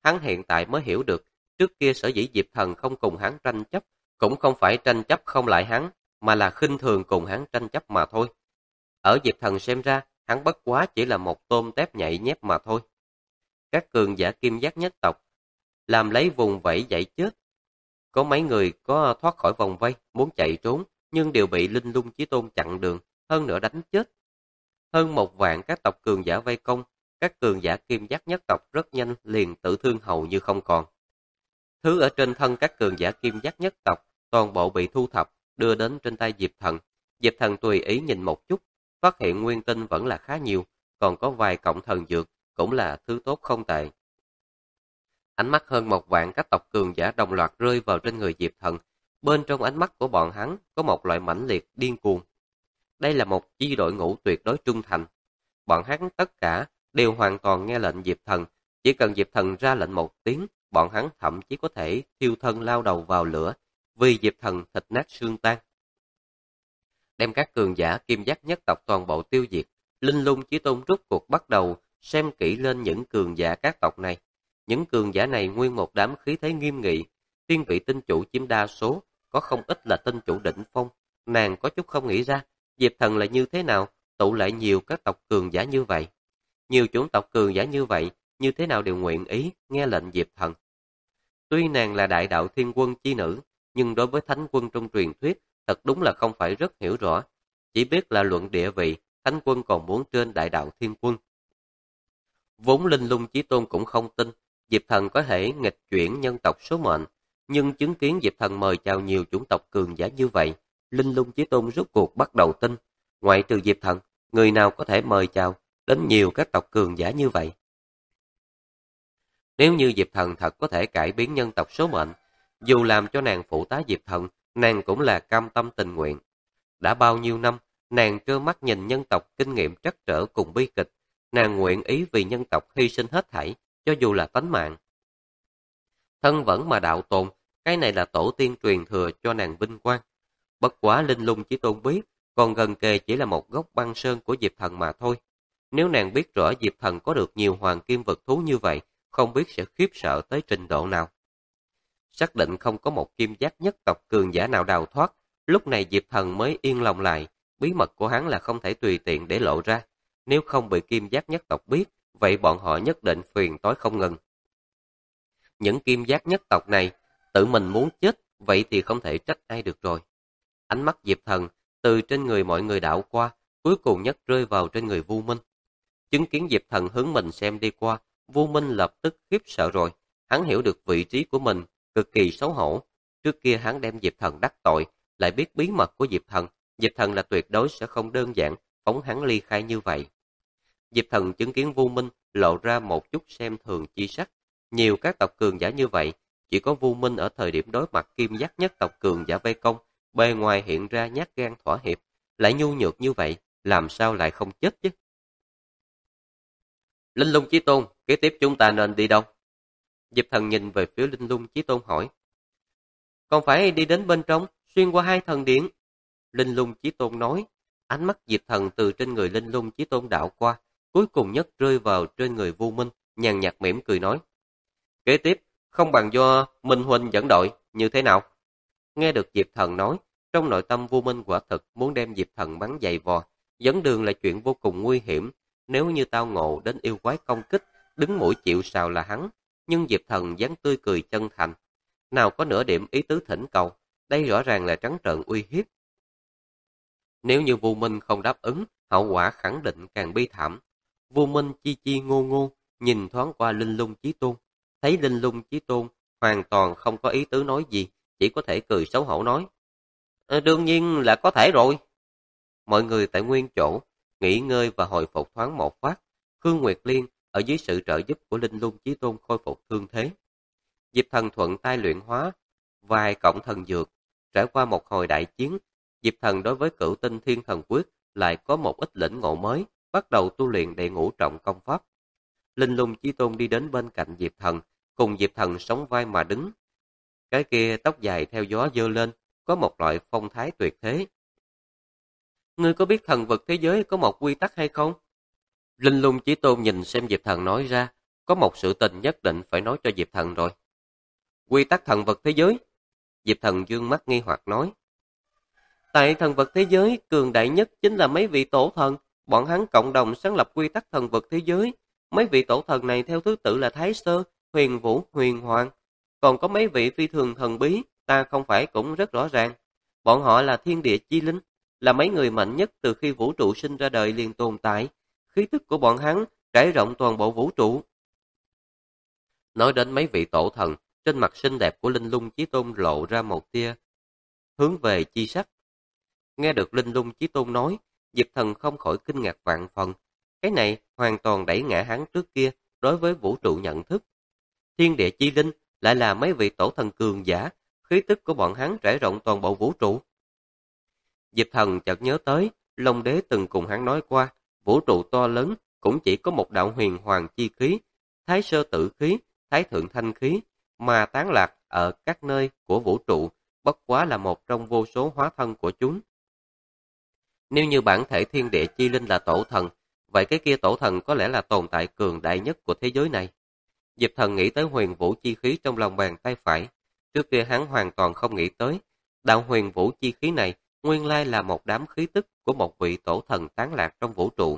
hắn hiện tại mới hiểu được, trước kia sở dĩ Diệp Thần không cùng hắn tranh chấp, cũng không phải tranh chấp không lại hắn, mà là khinh thường cùng hắn tranh chấp mà thôi. Ở Diệp Thần xem ra, hắn bất quá chỉ là một tôm tép nhảy nhép mà thôi. Các cường giả kim giác nhất tộc làm lấy vùng vẫy dãy chết. Có mấy người có thoát khỏi vòng vây, muốn chạy trốn, nhưng đều bị Linh Lung Chí Tôn chặn đường, hơn nữa đánh chết. Hơn 1 vạn các tộc cường giả vây công, các cường giả kim giác nhất tộc rất nhanh liền tử thương hầu như không còn. Thứ ở trên thân các cường giả kim giác nhất tộc, toàn bộ bị thu thập, đưa đến trên tay Diệp Thần. Diệp Thần tùy ý nhìn một chút, phát hiện nguyên tinh vẫn là khá nhiều, còn có vài cọng thần dược, cũng là thứ tốt không tệ. Ánh mắt hơn 1 vạn các tộc cường giả đồng loạt rơi vào trên người Diệp Thần. Bên trong ánh mắt của bọn hắn có một loại mãnh liệt điên cuồng. Đây là một chi đội ngũ tuyệt đối trung thành. Bọn hắn tất cả đều hoàn toàn nghe lệnh Diệp Thần. Chỉ cần Diệp Thần ra lệnh một tiếng, bọn hắn thậm chí có thể thiêu thân lao đầu vào lửa, vì Diệp Thần thịt nát xương tan. Đem các cường giả kim giác nhất tộc toàn bộ tiêu diệt, Linh Lung Chí Tôn rút cuộc bắt đầu xem kỹ lên những cường giả các tộc này. Những cường giả này nguyên một đám khí thế nghiêm nghị, tiên vị tinh chủ chiếm đa số, có không ít là tinh chủ đỉnh phong. Nàng có chút không nghĩ ra, Diệp Thần là như thế nào, tụ lại nhiều các tộc cường giả như vậy. Nhiều chủng tộc cường giả như vậy, như thế nào đều nguyện ý nghe lệnh Diệp Thần. Tuy nàng là đại đạo thiên quân chi nữ, nhưng đối với thánh quân trong truyền thuyết, thật đúng là không phải rất hiểu rõ. Chỉ biết là luận địa vị, thánh quân còn muốn trên đại đạo thiên quân. Vốn Linh Lung Chí Tôn cũng không tin Diệp Thần có thể nghịch chuyển nhân tộc số mệnh, nhưng chứng kiến Diệp Thần mời chào nhiều chủng tộc cường giả như vậy, Linh Lung Chí Tôn rốt cuộc bắt đầu tin. Ngoại trừ Diệp Thần, người nào có thể mời chào đến nhiều các tộc cường giả như vậy? Nếu như Diệp Thần thật có thể cải biến nhân tộc số mệnh, dù làm cho nàng phụ tá Diệp Thần, nàng cũng là cam tâm tình nguyện. Đã bao nhiêu năm, nàng trơ mắt nhìn nhân tộc kinh nghiệm trắc trở cùng bi kịch, nàng nguyện ý vì nhân tộc hy sinh hết thảy, cho dù là tánh mạng. Thân vẫn mà đạo tồn, cái này là tổ tiên truyền thừa cho nàng vinh quang. Bất quá Linh Lung Chí Tôn biết, còn gần kề chỉ là một gốc băng sơn của Diệp Thần mà thôi. Nếu nàng biết rõ Diệp Thần có được nhiều hoàng kim vật thú như vậy, không biết sẽ khiếp sợ tới trình độ nào. Xác định không có một kim giác nhất tộc cường giả nào đào thoát, lúc này Diệp Thần mới yên lòng lại, bí mật của hắn là không thể tùy tiện để lộ ra. Nếu không bị kim giác nhất tộc biết, vậy bọn họ nhất định phiền toái không ngừng. Những kim giác nhất tộc này, tự mình muốn chết, vậy thì không thể trách ai được rồi. Ánh mắt Diệp Thần từ trên người mọi người đảo qua, cuối cùng nhất rơi vào trên người Vu Minh. Chứng kiến Diệp Thần hướng mình xem đi qua, Vu Minh lập tức khiếp sợ rồi. Hắn hiểu được vị trí của mình, cực kỳ xấu hổ. Trước kia hắn đem Diệp Thần đắc tội, lại biết bí mật của Diệp Thần. Diệp Thần là tuyệt đối sẽ không đơn giản phóng hắn ly khai như vậy. Diệp Thần chứng kiến Vu Minh lộ ra một chút xem thường chi sắc. Nhiều các tộc cường giả như vậy, chỉ có Vu Minh ở thời điểm đối mặt kim giác nhất tộc cường giả vây công, bề ngoài hiện ra nhát gan thỏa hiệp, lại nhu nhược như vậy, làm sao lại không chết chứ? Linh Lung Chí Tôn, kế tiếp chúng ta nên đi đâu? Diệp Thần nhìn về phía Linh Lung Chí Tôn hỏi. Còn phải đi đến bên trong, xuyên qua 2 thần điện. Linh Lung Chí Tôn nói, ánh mắt Diệp Thần từ trên người Linh Lung Chí Tôn đảo qua, cuối cùng nhất rơi vào trên người Vu Minh, nhàn nhạt mỉm cười nói. Kế tiếp, không bằng do Minh Huynh dẫn đội, như thế nào? Nghe được Diệp Thần nói, trong nội tâm Vu Minh quả thực muốn đem Diệp Thần bắn giày vò. Dẫn đường là chuyện vô cùng nguy hiểm, nếu như tao ngộ đến yêu quái công kích, đứng mũi chịu sào là hắn. Nhưng Diệp Thần dáng tươi cười chân thành, nào có nửa điểm ý tứ thỉnh cầu, đây rõ ràng là trắng trợn uy hiếp. Nếu như Vu Minh không đáp ứng, hậu quả khẳng định càng bi thảm. Vu Minh chi chi ngô ngô, nhìn thoáng qua Linh Lung Chí Tôn, thấy Linh Lung Chí Tôn hoàn toàn không có ý tứ nói gì, chỉ có thể cười xấu hổ nói. Đương nhiên là có thể rồi. Mọi người tại nguyên chỗ, nghỉ ngơi và hồi phục thoáng một phát. Khương Nguyệt Liên ở dưới sự trợ giúp của Linh Lung Chí Tôn khôi phục thương thế. Diệp Thần thuận tay luyện hóa vài cọng thần dược. Trải qua một hồi đại chiến, Diệp Thần đối với Cửu Tinh Thiên Thần Quyết lại có một ít lĩnh ngộ mới, bắt đầu tu luyện đệ ngũ trọng công pháp. Linh Lung Chí Tôn đi đến bên cạnh Diệp Thần, cùng Diệp Thần sóng vai mà đứng. Cái kia tóc dài theo gió giơ lên, có một loại phong thái tuyệt thế. Ngươi có biết thần vực thế giới có một quy tắc hay không? Linh Lung Chí Tôn nhìn xem Diệp Thần nói ra, có một sự tình nhất định phải nói cho Diệp Thần rồi. Quy tắc thần vật thế giới. Diệp Thần dương mắt nghi hoặc nói. Tại thần vật thế giới, cường đại nhất chính là mấy vị tổ thần. Bọn hắn cộng đồng sáng lập quy tắc thần vật thế giới. Mấy vị tổ thần này theo thứ tự là Thái Sơ, Huyền Vũ, Huyền Hoàng. Còn có mấy vị phi thường thần bí, ta không phải cũng rất rõ ràng. Bọn họ là thiên địa chi linh, là mấy người mạnh nhất từ khi vũ trụ sinh ra đời liền tồn tại. Khí tức của bọn hắn trải rộng toàn bộ vũ trụ. Nói đến mấy vị tổ thần, trên mặt xinh đẹp của Linh Lung Chí Tôn lộ ra một tia hướng về chi sắc. Nghe được Linh Lung Chí Tôn nói, Diệp Thần không khỏi kinh ngạc vạn phần. Cái này hoàn toàn đẩy ngã hắn trước kia đối với vũ trụ nhận thức. Thiên địa chi linh lại là mấy vị tổ thần cường giả, khí tức của bọn hắn trải rộng toàn bộ vũ trụ. Diệp Thần chợt nhớ tới, Long Đế từng cùng hắn nói qua, vũ trụ to lớn cũng chỉ có một đạo huyền hoàng chi khí, thái sơ tử khí, thái thượng thanh khí, mà tán lạc ở các nơi của vũ trụ, bất quá là một trong vô số hóa thân của chúng. Nếu như bản thể thiên địa chi linh là tổ thần, vậy cái kia tổ thần có lẽ là tồn tại cường đại nhất của thế giới này. Diệp Thần nghĩ tới huyền vũ chi khí trong lòng bàn tay phải. Trước kia hắn hoàn toàn không nghĩ tới, đạo huyền vũ chi khí này nguyên lai là một đám khí tức của một vị tổ thần tán lạc trong vũ trụ.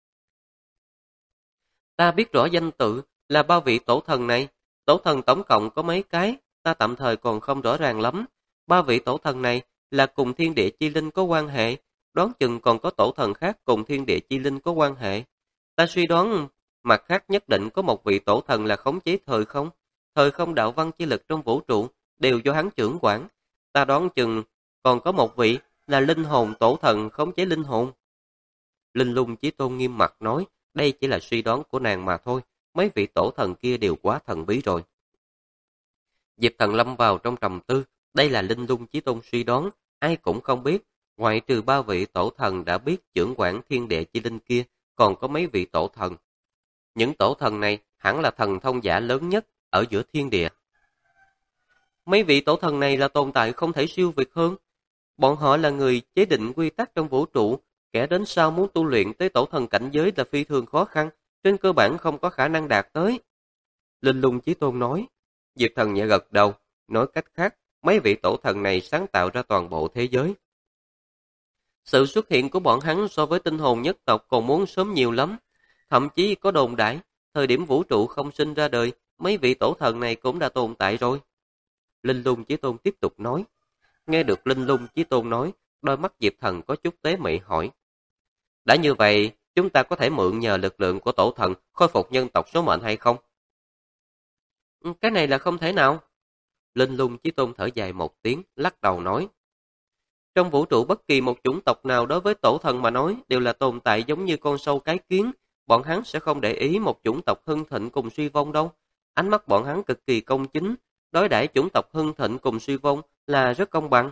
Ta biết rõ danh tự là bao vị tổ thần này, tổ thần tổng cộng có mấy cái, ta tạm thời còn không rõ ràng lắm. Ba vị tổ thần này là cùng thiên địa chi linh có quan hệ, đoán chừng còn có tổ thần khác cùng thiên địa chi linh có quan hệ. Ta suy đoán mặt khác nhất định có một vị tổ thần là khống chế thời không đạo văn chi lực trong vũ trụ đều do hắn trưởng quản. Ta đoán chừng còn có một vị là linh hồn tổ thần khống chế linh hồn. Linh Lung Chí Tôn nghiêm mặt nói, đây chỉ là suy đoán của nàng mà thôi, mấy vị tổ thần kia đều quá thần bí rồi. Diệp Thần lâm vào trong trầm tư, đây là Linh Lung Chí Tôn suy đoán, ai cũng không biết, ngoại trừ ba vị tổ thần đã biết trưởng quản thiên địa chi linh kia, còn có mấy vị tổ thần. Những tổ thần này hẳn là thần thông giả lớn nhất ở giữa thiên địa. Mấy vị tổ thần này là tồn tại không thể siêu việt hơn. Bọn họ là người chế định quy tắc trong vũ trụ, kẻ đến sau muốn tu luyện tới tổ thần cảnh giới là phi thường khó khăn, trên cơ bản không có khả năng đạt tới. Linh Lung Chí Tôn nói. Diệp Thần nhẹ gật đầu, nói cách khác, mấy vị tổ thần này sáng tạo ra toàn bộ thế giới. Sự xuất hiện của bọn hắn so với tinh hồn nhất tộc còn muốn sớm nhiều lắm. Thậm chí có đồn đãi, thời điểm vũ trụ không sinh ra đời, mấy vị tổ thần này cũng đã tồn tại rồi. Linh Lung Chí Tôn tiếp tục nói. Nghe được Linh Lung Chí Tôn nói, đôi mắt Diệp Thần có chút tế mị hỏi. Đã như vậy, chúng ta có thể mượn nhờ lực lượng của tổ thần khôi phục nhân tộc số mệnh hay không? Cái này là không thể nào. Linh Lung Chí Tôn thở dài một tiếng, lắc đầu nói. Trong vũ trụ bất kỳ một chủng tộc nào đối với tổ thần mà nói đều là tồn tại giống như con sâu cái kiến, bọn hắn sẽ không để ý một chủng tộc hưng thịnh cùng suy vong đâu. Ánh mắt bọn hắn cực kỳ công chính, đối đãi chủng tộc hưng thịnh cùng suy vong là rất công bằng.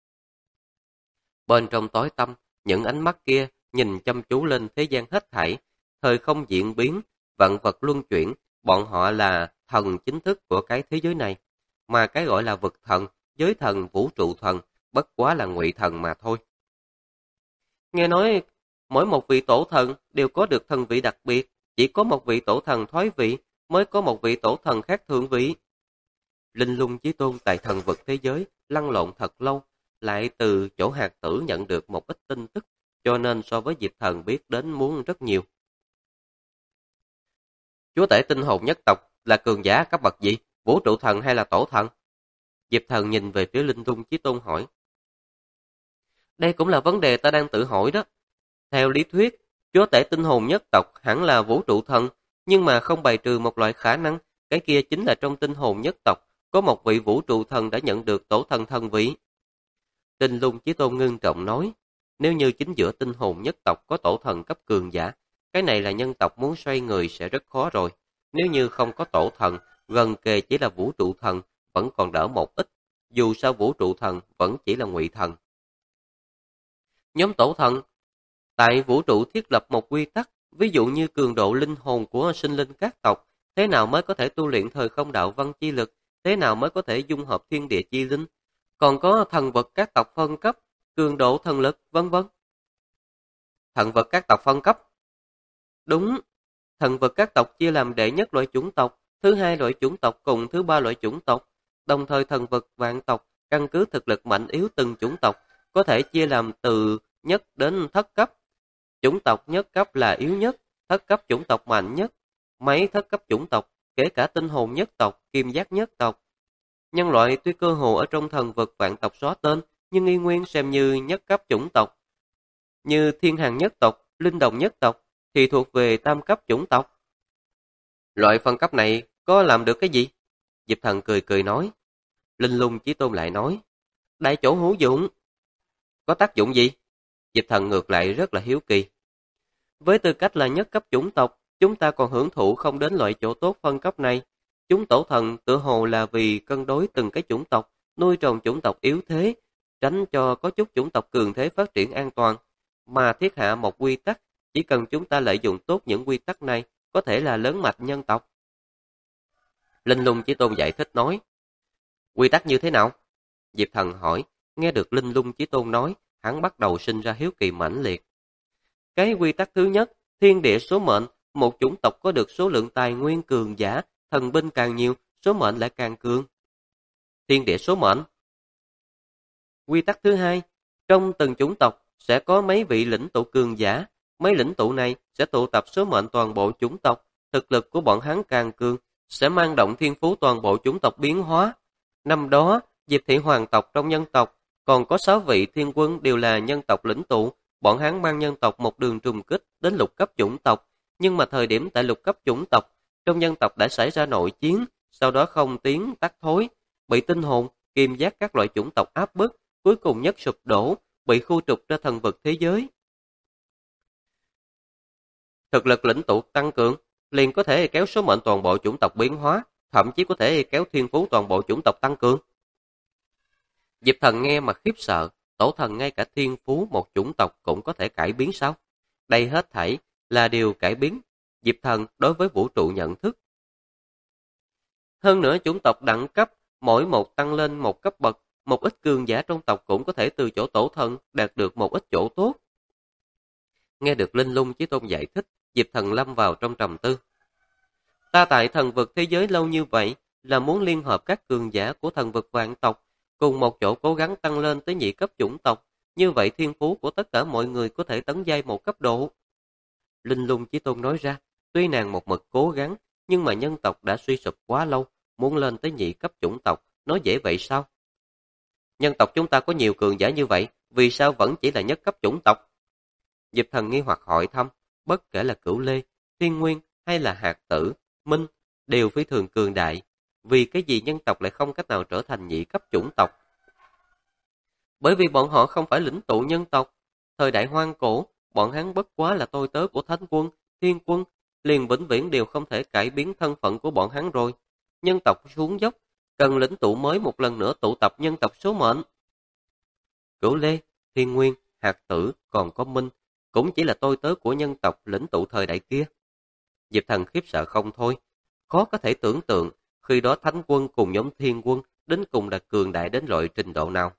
Bên trong tối tăm, những ánh mắt kia nhìn chăm chú lên thế gian hết thảy, thời không diễn biến, vạn vật luân chuyển, bọn họ là thần chính thức của cái thế giới này, mà cái gọi là vực thần, giới thần, vũ trụ thần, bất quá là ngụy thần mà thôi. Nghe nói, mỗi một vị tổ thần đều có được thần vị đặc biệt, chỉ có một vị tổ thần thoái vị mới có một vị tổ thần khác thượng vị. Linh Lung Chí Tôn tại thần vực thế giới lăn lộn thật lâu, lại từ chỗ hạt tử nhận được một ít tin tức, cho nên so với Diệp Thần biết đến muốn rất nhiều. Chúa tể tinh hồn nhất tộc là cường giả cấp bậc gì? Vũ trụ thần hay là tổ thần? Diệp Thần nhìn về phía Linh Lung Chí Tôn hỏi. Đây cũng là vấn đề ta đang tự hỏi đó. Theo lý thuyết, chúa tể tinh hồn nhất tộc hẳn là vũ trụ thần, nhưng mà không bài trừ một loại khả năng, cái kia chính là trong tinh hồn nhất tộc, có một vị vũ trụ thần đã nhận được tổ thần thần vị. Linh Lung Chí Tôn ngưng trọng nói, nếu như chính giữa tinh hồn nhất tộc có tổ thần cấp cường giả, cái này là nhân tộc muốn xoay người sẽ rất khó rồi. Nếu như không có tổ thần, gần kề chỉ là vũ trụ thần, vẫn còn đỡ một ít, dù sao vũ trụ thần vẫn chỉ là ngụy thần. Nhóm tổ thần tại vũ trụ thiết lập một quy tắc, ví dụ như cường độ linh hồn của sinh linh các tộc, thế nào mới có thể tu luyện thời không đạo văn chi lực, thế nào mới có thể dung hợp thiên địa chi linh, còn có thần vật các tộc phân cấp, cường độ thần lực, vân vân. Thần vật các tộc phân cấp. Đúng, Thần vực các tộc chia làm đệ nhất loại chủng tộc, thứ hai loại chủng tộc cùng thứ ba loại chủng tộc. Đồng thời thần vực vạn tộc căn cứ thực lực mạnh yếu từng chủng tộc có thể chia làm từ nhất đến thất cấp. Chủng tộc nhất cấp là yếu nhất, thất cấp chủng tộc mạnh nhất, mấy thất cấp chủng tộc, kể cả tinh hồn nhất tộc, kim giác nhất tộc. Nhân loại tuy cơ hồ ở trong thần vực vạn tộc xóa tên, nhưng y nguyên xem như nhất cấp chủng tộc. Như thiên hàng nhất tộc, linh đồng nhất tộc thì thuộc về tam cấp chủng tộc. Loại phân cấp này có làm được cái gì? Diệp Thần cười cười nói. Linh Lung Chí Tôn lại nói, đại chỗ hữu dụng. Có tác dụng gì? Diệp Thần ngược lại rất là hiếu kỳ. Với tư cách là nhất cấp chủng tộc, chúng ta còn hưởng thụ không đến loại chỗ tốt phân cấp này. Chúng tổ thần tựa hồ là vì cân đối từng cái chủng tộc, nuôi trồng chủng tộc yếu thế, tránh cho có chút chủng tộc cường thế phát triển an toàn, mà thiết hạ một quy tắc, chỉ cần chúng ta lợi dụng tốt những quy tắc này, có thể là lớn mạnh nhân tộc. Linh Lung Chí Tôn giải thích nói, quy tắc như thế nào? Diệp Thần hỏi, nghe được Linh Lung Chí Tôn nói, hắn bắt đầu sinh ra hiếu kỳ mãnh liệt. Cái quy tắc thứ nhất, thiên địa số mệnh, một chủng tộc có được số lượng tài nguyên cường giả, thần binh càng nhiều, số mệnh lại càng cường. Thiên địa số mệnh. Quy tắc thứ hai, trong từng chủng tộc sẽ có mấy vị lĩnh tụ cường giả, mấy lĩnh tụ này sẽ tụ tập số mệnh toàn bộ chủng tộc, thực lực của bọn hắn càng cường, sẽ mang động thiên phú toàn bộ chủng tộc biến hóa. Năm đó, Diệp Thị hoàng tộc trong nhân tộc, còn có 6 vị thiên quân đều là nhân tộc lĩnh tụ, bọn hắn mang nhân tộc một đường trùng kích đến lục cấp chủng tộc, nhưng mà thời điểm tại lục cấp chủng tộc, trong nhân tộc đã xảy ra nội chiến, sau đó không tiến tắc thối, bị tinh hồn, kim giác các loại chủng tộc áp bức, cuối cùng nhất sụp đổ, bị khu trục ra thần vực thế giới. Thực lực lĩnh tụ tăng cường, liền có thể kéo số mệnh toàn bộ chủng tộc biến hóa, thậm chí có thể kéo thiên phú toàn bộ chủng tộc tăng cường. Diệp Thần nghe mà khiếp sợ, tổ thần ngay cả thiên phú một chủng tộc cũng có thể cải biến sao? Đây hết thảy là điều cải biến Diệp Thần đối với vũ trụ nhận thức. Hơn nữa chủng tộc đẳng cấp, mỗi một tăng lên một cấp bậc, một ít cường giả trong tộc cũng có thể từ chỗ tổ thần đạt được một ít chỗ tốt. Nghe được Linh Lung Chí Tôn giải thích, Diệp Thần lâm vào trong trầm tư. Ta tại thần vực thế giới lâu như vậy là muốn liên hợp các cường giả của thần vực vạn tộc, cùng một chỗ cố gắng tăng lên tới nhị cấp chủng tộc, như vậy thiên phú của tất cả mọi người có thể tấn giai một cấp độ. Linh Lung Chí Tôn nói ra, tuy nàng một mực cố gắng, nhưng mà nhân tộc đã suy sụp quá lâu, muốn lên tới nhị cấp chủng tộc, nói dễ vậy sao? Nhân tộc chúng ta có nhiều cường giả như vậy, vì sao vẫn chỉ là nhất cấp chủng tộc? Diệp Thần nghi hoặc hỏi thăm, bất kể là Cửu Lê, Thiên Nguyên hay là Hạt Tử, Minh, đều phi thường cường đại. Vì cái gì nhân tộc lại không cách nào trở thành nhị cấp chủng tộc? Bởi vì bọn họ không phải lĩnh tụ nhân tộc. Thời đại hoang cổ, bọn hắn bất quá là tôi tớ của Thánh Quân, Thiên Quân, liền vĩnh viễn đều không thể cải biến thân phận của bọn hắn rồi. Nhân tộc xuống dốc, cần lĩnh tụ mới một lần nữa tụ tập nhân tộc số mệnh. Cửu Lê, Thiên Nguyên, Hạt Tử, còn có Minh, cũng chỉ là tôi tớ của nhân tộc lĩnh tụ thời đại kia. Diệp Thần khiếp sợ không thôi, khó có thể tưởng tượng khi đó Thánh Quân cùng nhóm Thiên Quân đến cùng là cường đại đến loại trình độ nào.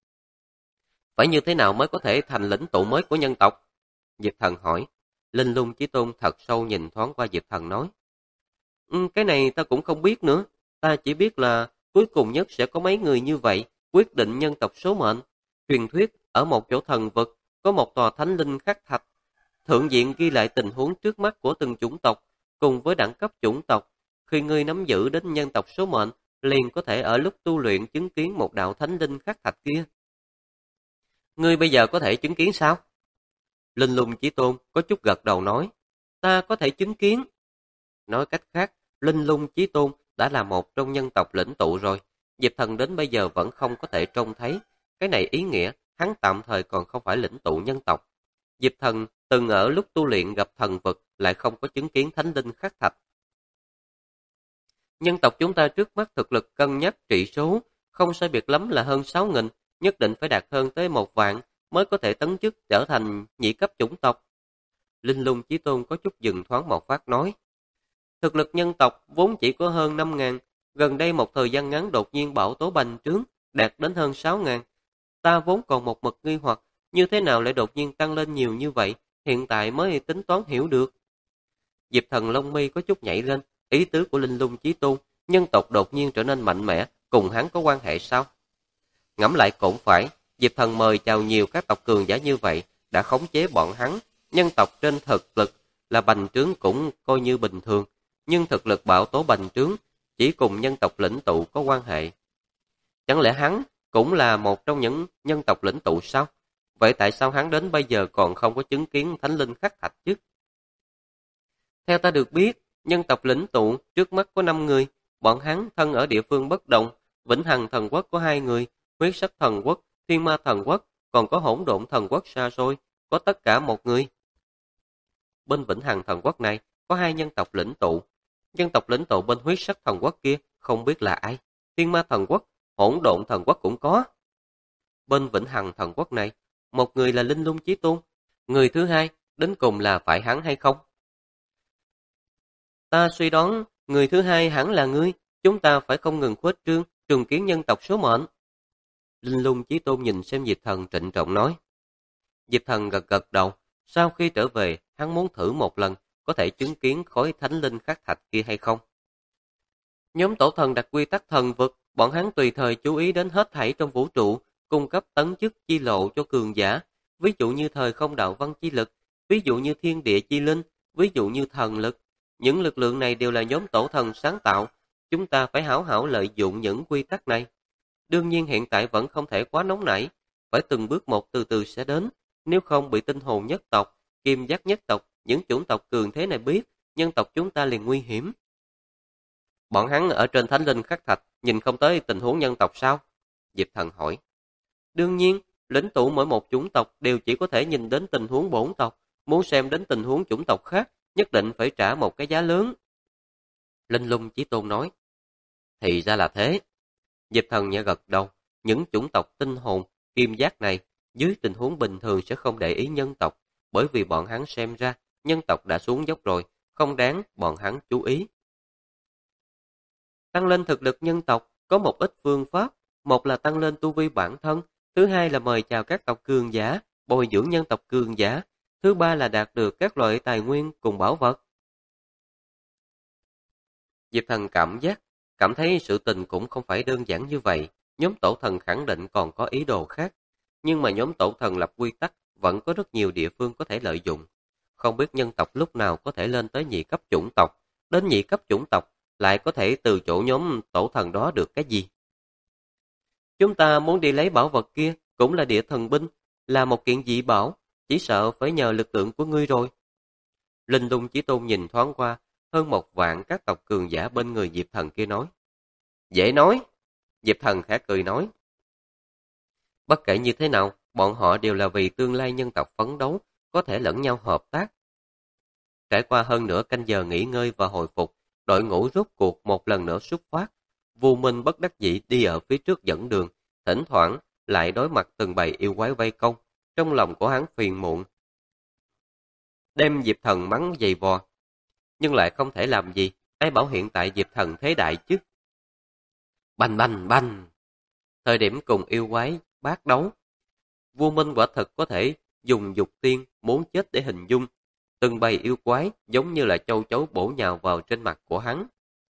Phải như thế nào mới có thể thành lĩnh tụ mới của nhân tộc? Diệp Thần hỏi. Linh Lung Chí Tôn thật sâu nhìn thoáng qua Diệp Thần nói. Cái này ta cũng không biết nữa, ta chỉ biết là cuối cùng nhất sẽ có mấy người như vậy quyết định nhân tộc số mệnh. Truyền thuyết ở một chỗ thần vực có một tòa thánh linh khắc thạch. Thượng diện ghi lại tình huống trước mắt của từng chủng tộc cùng với đẳng cấp chủng tộc. Khi ngươi nắm giữ đến nhân tộc số mệnh, liền có thể ở lúc tu luyện chứng kiến một đạo thánh linh khắc thạch kia. Ngươi bây giờ có thể chứng kiến sao? Linh Lung Chí Tôn có chút gật đầu nói, ta có thể chứng kiến. Nói cách khác, Linh Lung Chí Tôn đã là một trong nhân tộc lĩnh tụ rồi. Diệp Thần đến bây giờ vẫn không có thể trông thấy. Cái này ý nghĩa, hắn tạm thời còn không phải lĩnh tụ nhân tộc. Diệp Thần từng ở lúc tu luyện gặp thần vực lại không có chứng kiến thánh linh khắc thạch. Nhân tộc chúng ta trước mắt thực lực cân nhắc trị số, không sai biệt lắm là hơn 6.000, nhất định phải đạt hơn tới 1 vạn mới có thể tấn chức trở thành nhị cấp chủng tộc. Linh Lung Chí Tôn có chút dừng thoáng một phát nói. Thực lực nhân tộc vốn chỉ có hơn 5.000, gần đây một thời gian ngắn đột nhiên bão tố bành trướng, đạt đến hơn 6.000. Ta vốn còn một mực nghi hoặc, như thế nào lại đột nhiên tăng lên nhiều như vậy, hiện tại mới tính toán hiểu được. Diệp Thần lông mi có chút nhảy lên, ý tứ của Linh Lung Chí Tôn, nhân tộc đột nhiên trở nên mạnh mẽ, cùng hắn có quan hệ sao? Ngẫm lại cũng phải, Diệp Thần mời chào nhiều các tộc cường giả như vậy, đã khống chế bọn hắn, nhân tộc trên thực lực là bành trướng cũng coi như bình thường, nhưng thực lực bạo tố bành trướng chỉ cùng nhân tộc lĩnh tụ có quan hệ. Chẳng lẽ hắn cũng là một trong những nhân tộc lĩnh tụ sao? Vậy tại sao hắn đến bây giờ còn không có chứng kiến thánh linh khắc thạch chứ? Theo ta được biết, nhân tộc lĩnh tụ trước mắt có 5 người, bọn hắn thân ở địa phương bất động, Vĩnh Hằng Thần Quốc có 2 người, Huyết Sắc Thần Quốc, Thiên Ma Thần Quốc, còn có Hỗn Độn Thần Quốc xa xôi, có tất cả 1 người. Bên Vĩnh Hằng Thần Quốc này có 2 nhân tộc lĩnh tụ. Nhân tộc lĩnh tụ bên Huyết Sắc Thần Quốc kia không biết là ai. Thiên Ma Thần Quốc, Hỗn Độn Thần Quốc cũng có. Bên Vĩnh Hằng Thần Quốc này, 1 người là Linh Lung Chí Tôn, người thứ hai đến cùng là phải hắn hay không? Ta suy đoán người thứ hai hẳn là ngươi, chúng ta phải không ngừng khuếch trương, trùng kiến nhân tộc số mệnh. Linh Lung Chí Tôn nhìn xem Diệp Thần trịnh trọng nói. Diệp Thần gật gật đầu, sau khi trở về, hắn muốn thử một lần, có thể chứng kiến khối thánh linh khắc thạch kia hay không. Nhóm tổ thần đặt quy tắc thần vực, bọn hắn tùy thời chú ý đến hết thảy trong vũ trụ, cung cấp tấn chức chi lộ cho cường giả, ví dụ như thời không đạo văn chi lực, ví dụ như thiên địa chi linh, ví dụ như thần lực. Những lực lượng này đều là nhóm tổ thần sáng tạo, chúng ta phải hảo hảo lợi dụng những quy tắc này. Đương nhiên hiện tại vẫn không thể quá nóng nảy, phải từng bước một từ từ sẽ đến, nếu không bị tinh hồn nhất tộc, kim giác nhất tộc, những chủng tộc cường thế này biết, nhân tộc chúng ta liền nguy hiểm. Bọn hắn ở trên thánh linh khắc thạch, nhìn không tới tình huống nhân tộc sao? Diệp Thần hỏi. Đương nhiên, lĩnh tụ mỗi một chủng tộc đều chỉ có thể nhìn đến tình huống bổn tộc, muốn xem đến tình huống chủng tộc khác, nhất định phải trả một cái giá lớn. Linh Lung Chí Tôn nói. Thì ra là thế. Diệp Thần nhẹ gật đầu, những chủng tộc tinh hồn, kim giác này, dưới tình huống bình thường sẽ không để ý nhân tộc, bởi vì bọn hắn xem ra, nhân tộc đã xuống dốc rồi, không đáng bọn hắn chú ý. Tăng lên thực lực nhân tộc có một ít phương pháp, một là tăng lên tu vi bản thân, thứ hai là mời chào các tộc cường giả, bồi dưỡng nhân tộc cường giả, thứ ba là đạt được các loại tài nguyên cùng bảo vật. Diệp Thần cảm thấy sự tình cũng không phải đơn giản như vậy, nhóm tổ thần khẳng định còn có ý đồ khác, nhưng mà nhóm tổ thần lập quy tắc vẫn có rất nhiều địa phương có thể lợi dụng. Không biết nhân tộc lúc nào có thể lên tới nhị cấp chủng tộc, đến nhị cấp chủng tộc lại có thể từ chỗ nhóm tổ thần đó được cái gì. Chúng ta muốn đi lấy bảo vật kia, cũng là địa thần binh, là một kiện dị bảo, chỉ sợ phải nhờ lực lượng của ngươi rồi. Linh Lung Chí Tôn nhìn thoáng qua, hơn 1 vạn các tộc cường giả bên người Diệp Thần kia nói. Dễ nói. Diệp Thần khẽ cười nói. Bất kể như thế nào, bọn họ đều là vì tương lai nhân tộc phấn đấu, có thể lẫn nhau hợp tác. Trải qua hơn nửa canh giờ nghỉ ngơi và hồi phục, đội ngũ rốt cuộc một lần nữa xuất phát. Vô Minh bất đắc dĩ đi ở phía trước dẫn đường, thỉnh thoảng lại đối mặt từng bầy yêu quái vây công, trong lòng của hắn phiền muộn. Đem Diệp Thần mắng dày vò, nhưng lại không thể làm gì, ai bảo hiện tại Diệp Thần thế đại chứ. Bành bành bành. Thời điểm cùng yêu quái bát đấu, Vô Minh quả thật có thể dùng dục tiên muốn chết để hình dung. Từng bầy yêu quái giống như là châu chấu bổ nhào vào trên mặt của hắn.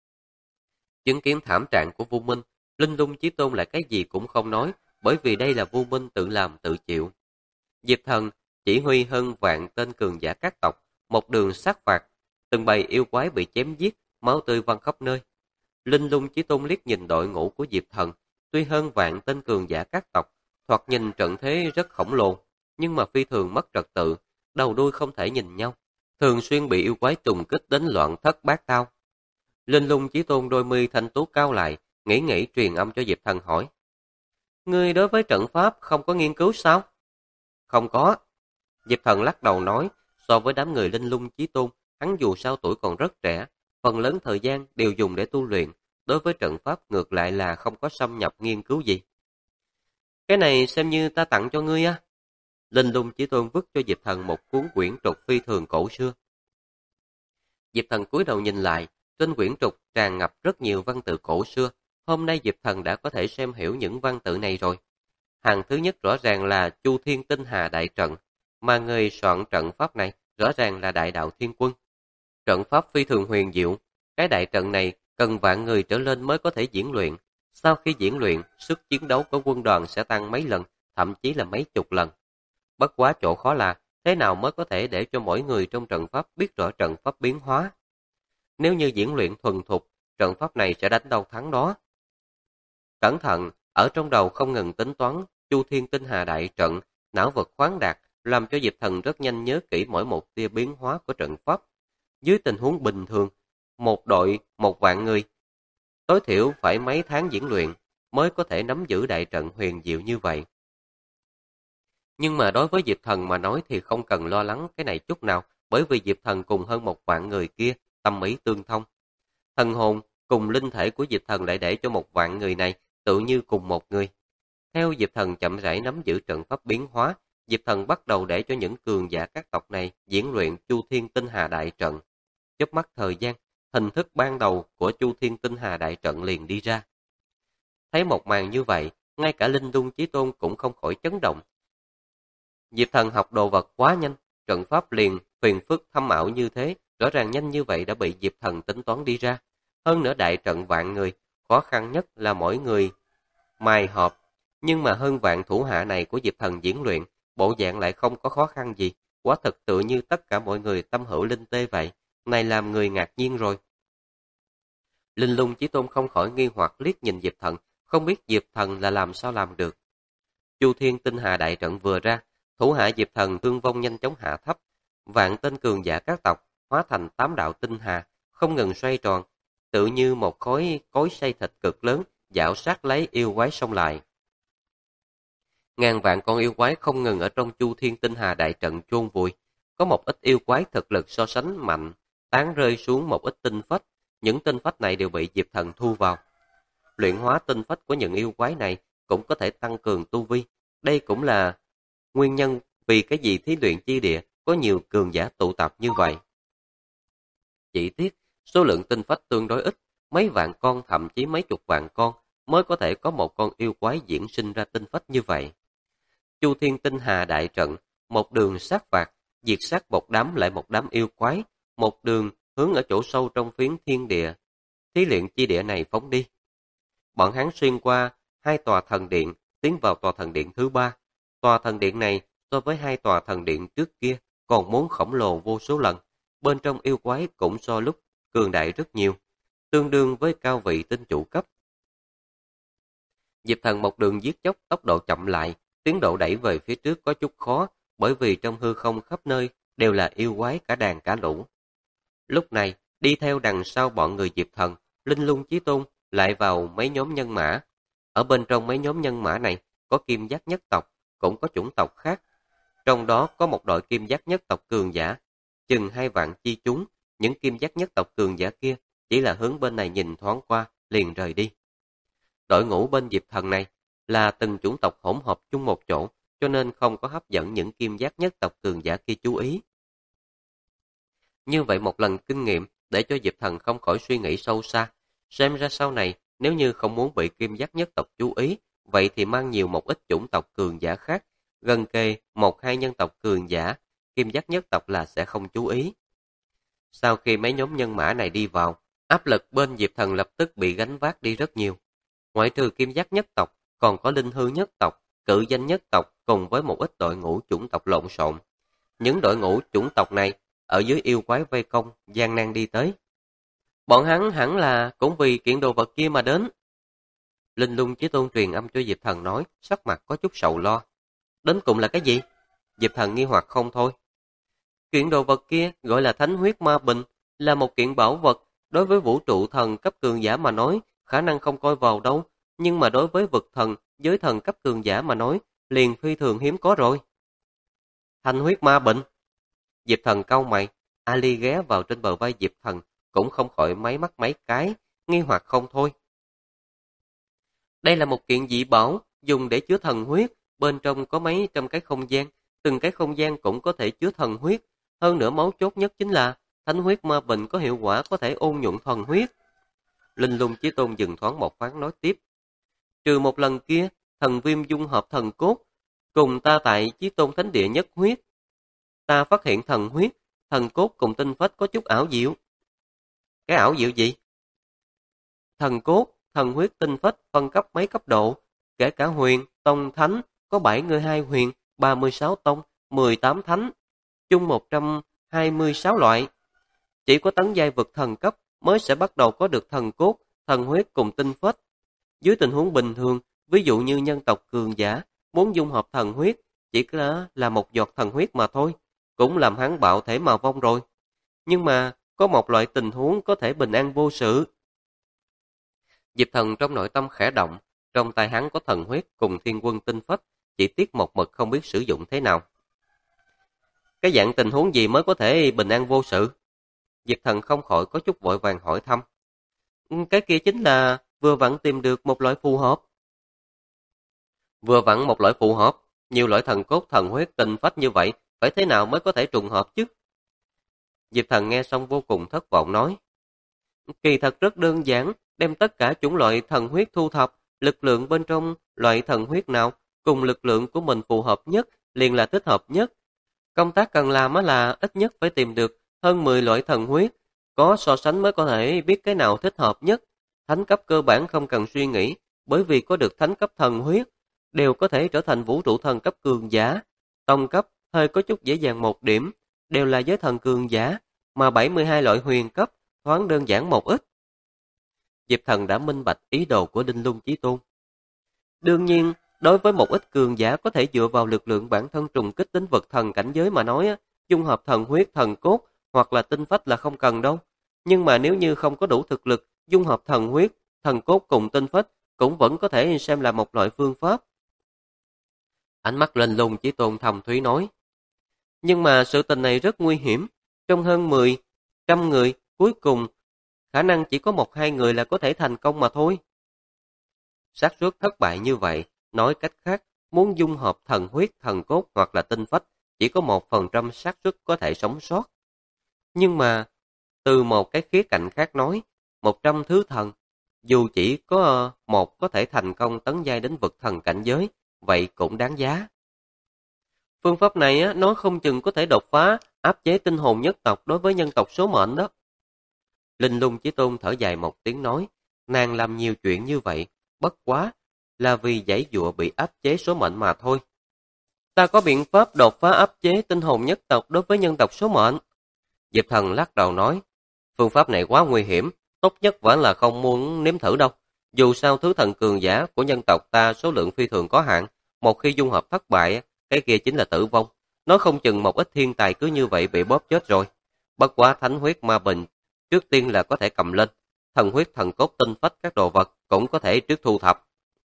Chứng kiến thảm trạng của Vô Minh, Linh Lung Chí Tôn lại cái gì cũng không nói, bởi vì đây là Vô Minh tự làm tự chịu. Diệp Thần chỉ huy hơn vạn tên cường giả các tộc, một đường sát phạt, từng bầy yêu quái bị chém giết, máu tươi văng khắp nơi. Linh Lung Chí Tôn liếc nhìn đội ngũ của Diệp Thần, tuy hơn vạn tên cường giả các tộc, thoạt nhìn trận thế rất khổng lồ, nhưng mà phi thường mất trật tự, đầu đuôi không thể nhìn nhau, thường xuyên bị yêu quái trùng kích đến loạn thất bát tao. Linh Lung Chí Tôn đôi mi thanh tú cao lại, nghĩ truyền âm cho Diệp Thần hỏi. Ngươi đối với trận pháp không có nghiên cứu sao? Không có. Diệp Thần lắc đầu nói, so với đám người Linh Lung Chí Tôn, hắn dù sao tuổi còn rất trẻ, phần lớn thời gian đều dùng để tu luyện, đối với trận pháp ngược lại là không có xâm nhập nghiên cứu gì. Cái này xem như ta tặng cho ngươi á. Linh Lung Chí Tôn vứt cho Diệp Thần một cuốn quyển trục phi thường cổ xưa. Diệp Thần cúi đầu nhìn lại, trên quyển trục tràn ngập rất nhiều văn tự cổ xưa. Hôm nay Diệp Thần đã có thể xem hiểu những văn tự này rồi. Hàng thứ nhất rõ ràng là Chu Thiên Tinh Hà Đại Trận, mà người soạn trận pháp này rõ ràng là Đại Đạo Thiên Quân. Trận pháp phi thường huyền diệu, cái đại trận này cần vạn người trở lên mới có thể diễn luyện. Sau khi diễn luyện, sức chiến đấu của quân đoàn sẽ tăng mấy lần, thậm chí là mấy chục lần. Bất quá chỗ khó là thế nào mới có thể để cho mỗi người trong trận pháp biết rõ trận pháp biến hóa. Nếu như diễn luyện thuần thục, trận pháp này sẽ đánh đâu thắng đó. Cẩn thận, ở trong đầu không ngừng tính toán Chu Thiên Tinh Hà đại trận, não vực khoáng đạt, làm cho Diệp Thần rất nhanh nhớ kỹ mỗi một tia biến hóa của trận pháp. Dưới tình huống bình thường, một đội 1 vạn người, tối thiểu phải mấy tháng diễn luyện mới có thể nắm giữ đại trận huyền diệu như vậy. Nhưng mà đối với Diệp Thần mà nói thì không cần lo lắng cái này chút nào, bởi vì Diệp Thần cùng hơn 1 vạn người kia tâm ý tương thông. Thần hồn cùng linh thể của Diệp Thần lại để cho 1 vạn người này tự như cùng một người. Theo Diệp Thần chậm rãi nắm giữ trận pháp biến hóa, Diệp Thần bắt đầu để cho những cường giả các tộc này diễn luyện Chu Thiên Tinh Hà đại trận. Chớp mắt thời gian, hình thức ban đầu của Chu Thiên Tinh Hà đại trận liền đi ra. Thấy một màn như vậy, ngay cả Linh Lung Chí Tôn cũng không khỏi chấn động. Diệp Thần học đồ vật quá nhanh, trận pháp liền phiền phức thâm ảo như thế, rõ ràng nhanh như vậy đã bị Diệp Thần tính toán đi ra. Hơn nữa đại trận vạn người, khó khăn nhất là mỗi người mài họp, nhưng mà hơn vạn thủ hạ này của Diệp Thần diễn luyện, bộ dạng lại không có khó khăn gì, quả thực tự như tất cả mọi người tâm hữu linh tê vậy, này làm người ngạc nhiên rồi. Linh Lung Chí Tôn không khỏi nghi hoặc liếc nhìn Diệp Thần, không biết Diệp Thần là làm sao làm được. Chu Thiên Tinh Hà đại trận vừa ra, thủ hạ Diệp Thần thương vong nhanh chóng hạ thấp, vạn tên cường giả các tộc hóa thành 8 đạo tinh hà, không ngừng xoay tròn, tự như một khối cối xay thịt cực lớn, dạo sát lấy yêu quái xông lại. Ngàn vạn con yêu quái không ngừng ở trong Chu Thiên Tinh Hà đại trận chôn vùi, có một ít yêu quái thực lực so sánh mạnh, tán rơi xuống một ít tinh phách, những tinh phách này đều bị Diệp Thần thu vào. Luyện hóa tinh phách của những yêu quái này cũng có thể tăng cường tu vi, đây cũng là nguyên nhân vì cái gì thí luyện chi địa có nhiều cường giả tụ tập như vậy. Chỉ tiếc, số lượng tinh phách tương đối ít, mấy vạn con thậm chí mấy chục vạn con mới có thể có một con yêu quái diễn sinh ra tinh phách như vậy. Chu Thiên Tinh Hà đại trận, một đường sát phạt, diệt sát một đám lại một đám yêu quái, một đường hướng ở chỗ sâu trong phiến thiên địa. Thí luyện chi địa này phóng đi. Bọn hắn xuyên qua 2 tòa thần điện, tiến vào tòa thần điện thứ 3. Tòa thần điện này so với 2 tòa thần điện trước kia còn muốn khổng lồ vô số lần. Bên trong yêu quái cũng so lúc cường đại rất nhiều, tương đương với cao vị tinh chủ cấp. Diệp Thần một đường giết chóc tốc độ chậm lại, tiến độ đẩy về phía trước có chút khó, bởi vì trong hư không khắp nơi đều là yêu quái cả đàn cả lũ. Lúc này, đi theo đằng sau bọn người Diệp Thần, Linh Lung Chí Tôn lại vào mấy nhóm nhân mã. Ở bên trong mấy nhóm nhân mã này có kim giác nhất tộc, cũng có chủng tộc khác. Trong đó có một đội kim giác nhất tộc cường giả, chừng 2 vạn chi chúng, những kim giác nhất tộc cường giả kia chỉ là hướng bên này nhìn thoáng qua, liền rời đi. Đội ngũ bên Diệp Thần này là từng chủng tộc hỗn hợp chung một chỗ, cho nên không có hấp dẫn những kim giác nhất tộc cường giả kia chú ý. Như vậy một lần kinh nghiệm để cho Diệp Thần không khỏi suy nghĩ sâu xa, xem ra sau này nếu như không muốn bị kim giác nhất tộc chú ý, vậy thì mang nhiều một ít chủng tộc cường giả khác, gần kề 1-2 nhân tộc cường giả, kim giác nhất tộc là sẽ không chú ý. Sau khi mấy nhóm nhân mã này đi vào, áp lực bên Diệp Thần lập tức bị gánh vác đi rất nhiều. Ngoại trừ kim giác nhất tộc, còn có linh hư nhất tộc, cự danh nhất tộc cùng với một ít đội ngũ chủng tộc lộn xộn. Những đội ngũ chủng tộc này ở dưới yêu quái vây công, gian nan đi tới. Bọn hắn hẳn là cũng vì kiện đồ vật kia mà đến. Linh Lung Chí Tôn truyền âm cho Diệp Thần nói, sắc mặt có chút sầu lo. Đến cùng là cái gì? Diệp Thần nghi hoặc không thôi. Kiện đồ vật kia gọi là Thánh Huyết Ma Bình, là một kiện bảo vật, đối với vũ trụ thần cấp cường giả mà nói, khả năng không coi vào đâu, nhưng mà đối với vực thần, giới thần cấp cường giả mà nói, liền phi thường hiếm có rồi. Thánh Huyết Ma Bình. Diệp Thần cau mày, Ali ghé vào trên bờ vai Diệp Thần, cũng không khỏi máy mắt mấy cái, nghi hoặc không thôi. Đây là một kiện dị bảo, dùng để chứa thần huyết, bên trong có mấy trăm cái không gian, từng cái không gian cũng có thể chứa thần huyết. Hơn nữa mấu chốt nhất chính là, Thánh Huyết Ma Bình có hiệu quả có thể ôn nhuận thần huyết. Linh Lung Chí Tôn dừng thoáng một phán nói tiếp. Trừ một lần kia, thần viêm dung hợp thần cốt, cùng ta tại Chí Tôn Thánh Địa nhất huyết. Ta phát hiện thần huyết, thần cốt cùng tinh phách có chút ảo diệu. Cái ảo diệu gì? Thần cốt, thần huyết, tinh phách phân cấp mấy cấp độ, kể cả huyền, tông, thánh, có 72 huyền, 36 tông, 18 thánh, chung 126 loại. Chỉ có tấn giai vực thần cấp mới sẽ bắt đầu có được thần cốt, thần huyết cùng tinh phách. Dưới tình huống bình thường, ví dụ như nhân tộc cường giả muốn dung hợp thần huyết, chỉ là một giọt thần huyết mà thôi, cũng làm hắn bạo thể mà vong rồi. Nhưng mà có một loại tình huống có thể bình an vô sự. Diệp Thần trong nội tâm khẽ động, trong tay hắn có thần huyết cùng thiên quân tinh phách, chỉ tiếc một mực không biết sử dụng thế nào. Cái dạng tình huống gì mới có thể bình an vô sự? Diệp Thần không khỏi có chút vội vàng hỏi thăm. Cái kia chính là vừa vặn tìm được một loại phù hợp. Vừa vặn một loại phù hợp, nhiều loại thần cốt, thần huyết, tinh phách như vậy, phải thế nào mới có thể trùng hợp chứ? Diệp Thần nghe xong vô cùng thất vọng nói. Kỳ thật rất đơn giản, đem tất cả chủng loại thần huyết thu thập, lực lượng bên trong loại thần huyết nào cùng lực lượng của mình phù hợp nhất liền là thích hợp nhất. Công tác cần làm là ít nhất phải tìm được hơn 10 loại thần huyết, có so sánh mới có thể biết cái nào thích hợp nhất. Thánh cấp cơ bản không cần suy nghĩ, bởi vì có được thánh cấp thần huyết, đều có thể trở thành vũ trụ thần cấp cường giả. Tông cấp hơi có chút dễ dàng một điểm, đều là giới thần cường giả, mà 72 loại huyền cấp thoáng đơn giản một ít. Diệp Thần đã minh bạch ý đồ của Đinh Lung Chí Tôn. Đương nhiên, đối với một ít cường giả có thể dựa vào lực lượng bản thân trùng kích đến vực thần cảnh giới mà nói, dung hợp thần huyết, thần cốt hoặc là tinh phách là không cần đâu. Nhưng mà nếu như không có đủ thực lực, dung hợp thần huyết, thần cốt cùng tinh phách cũng vẫn có thể xem là một loại phương pháp. Ánh mắt lên Lung Chí Tôn thầm thúy nói. Nhưng mà sự tình này rất nguy hiểm. Trong hơn 100 người, cuối cùng khả năng chỉ có 1-2 người là có thể thành công mà thôi. Xác suất thất bại như vậy, nói cách khác, muốn dung hợp thần huyết, thần cốt hoặc là tinh phách, chỉ có 1% xác suất có thể sống sót. Nhưng mà, từ một cái khía cạnh khác nói, 100 thứ thần, dù chỉ có một có thể thành công tấn giai đến vực thần cảnh giới, vậy cũng đáng giá. Phương pháp này nó không chừng có thể đột phá, áp chế tinh hồn nhất tộc đối với nhân tộc số mệnh đó. Linh Lung Chí Tôn thở dài một tiếng nói, nàng làm nhiều chuyện như vậy, bất quá là vì giãy giụa bị áp chế số mệnh mà thôi. Ta có biện pháp đột phá áp chế tinh hồn nhất tộc đối với nhân tộc số mệnh. Diệp Thần lắc đầu nói, phương pháp này quá nguy hiểm, tốt nhất vẫn là không muốn nếm thử đâu. Dù sao thứ thần cường giả của nhân tộc ta số lượng phi thường có hạn, một khi dung hợp thất bại, cái kia chính là tử vong. Nói không chừng một ít thiên tài cứ như vậy bị bóp chết rồi. Bất quá thánh huyết ma bình, trước tiên là có thể cầm lên. Thần huyết, thần cốt, tinh phách các đồ vật cũng có thể trước thu thập.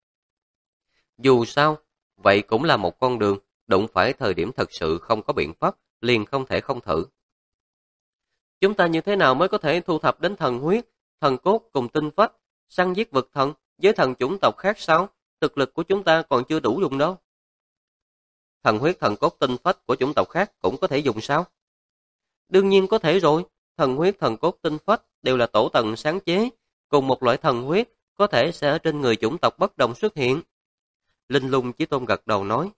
Dù sao, vậy cũng là một con đường, đụng phải thời điểm thật sự không có biện pháp, liền không thể không thử. Chúng ta như thế nào mới có thể thu thập đến thần huyết, thần cốt cùng tinh phách, săn giết vực thần, với thần chủng tộc khác sao? Thực lực của chúng ta còn chưa đủ dùng đâu. Thần huyết, thần cốt, tinh phách của chủng tộc khác cũng có thể dùng sao? Đương nhiên có thể rồi, thần huyết, thần cốt, tinh phách đều là tổ tần sáng chế, cùng một loại thần huyết có thể sẽ ở trên người chủng tộc bất đồng xuất hiện. Linh Lung Chí Tôn gật đầu nói.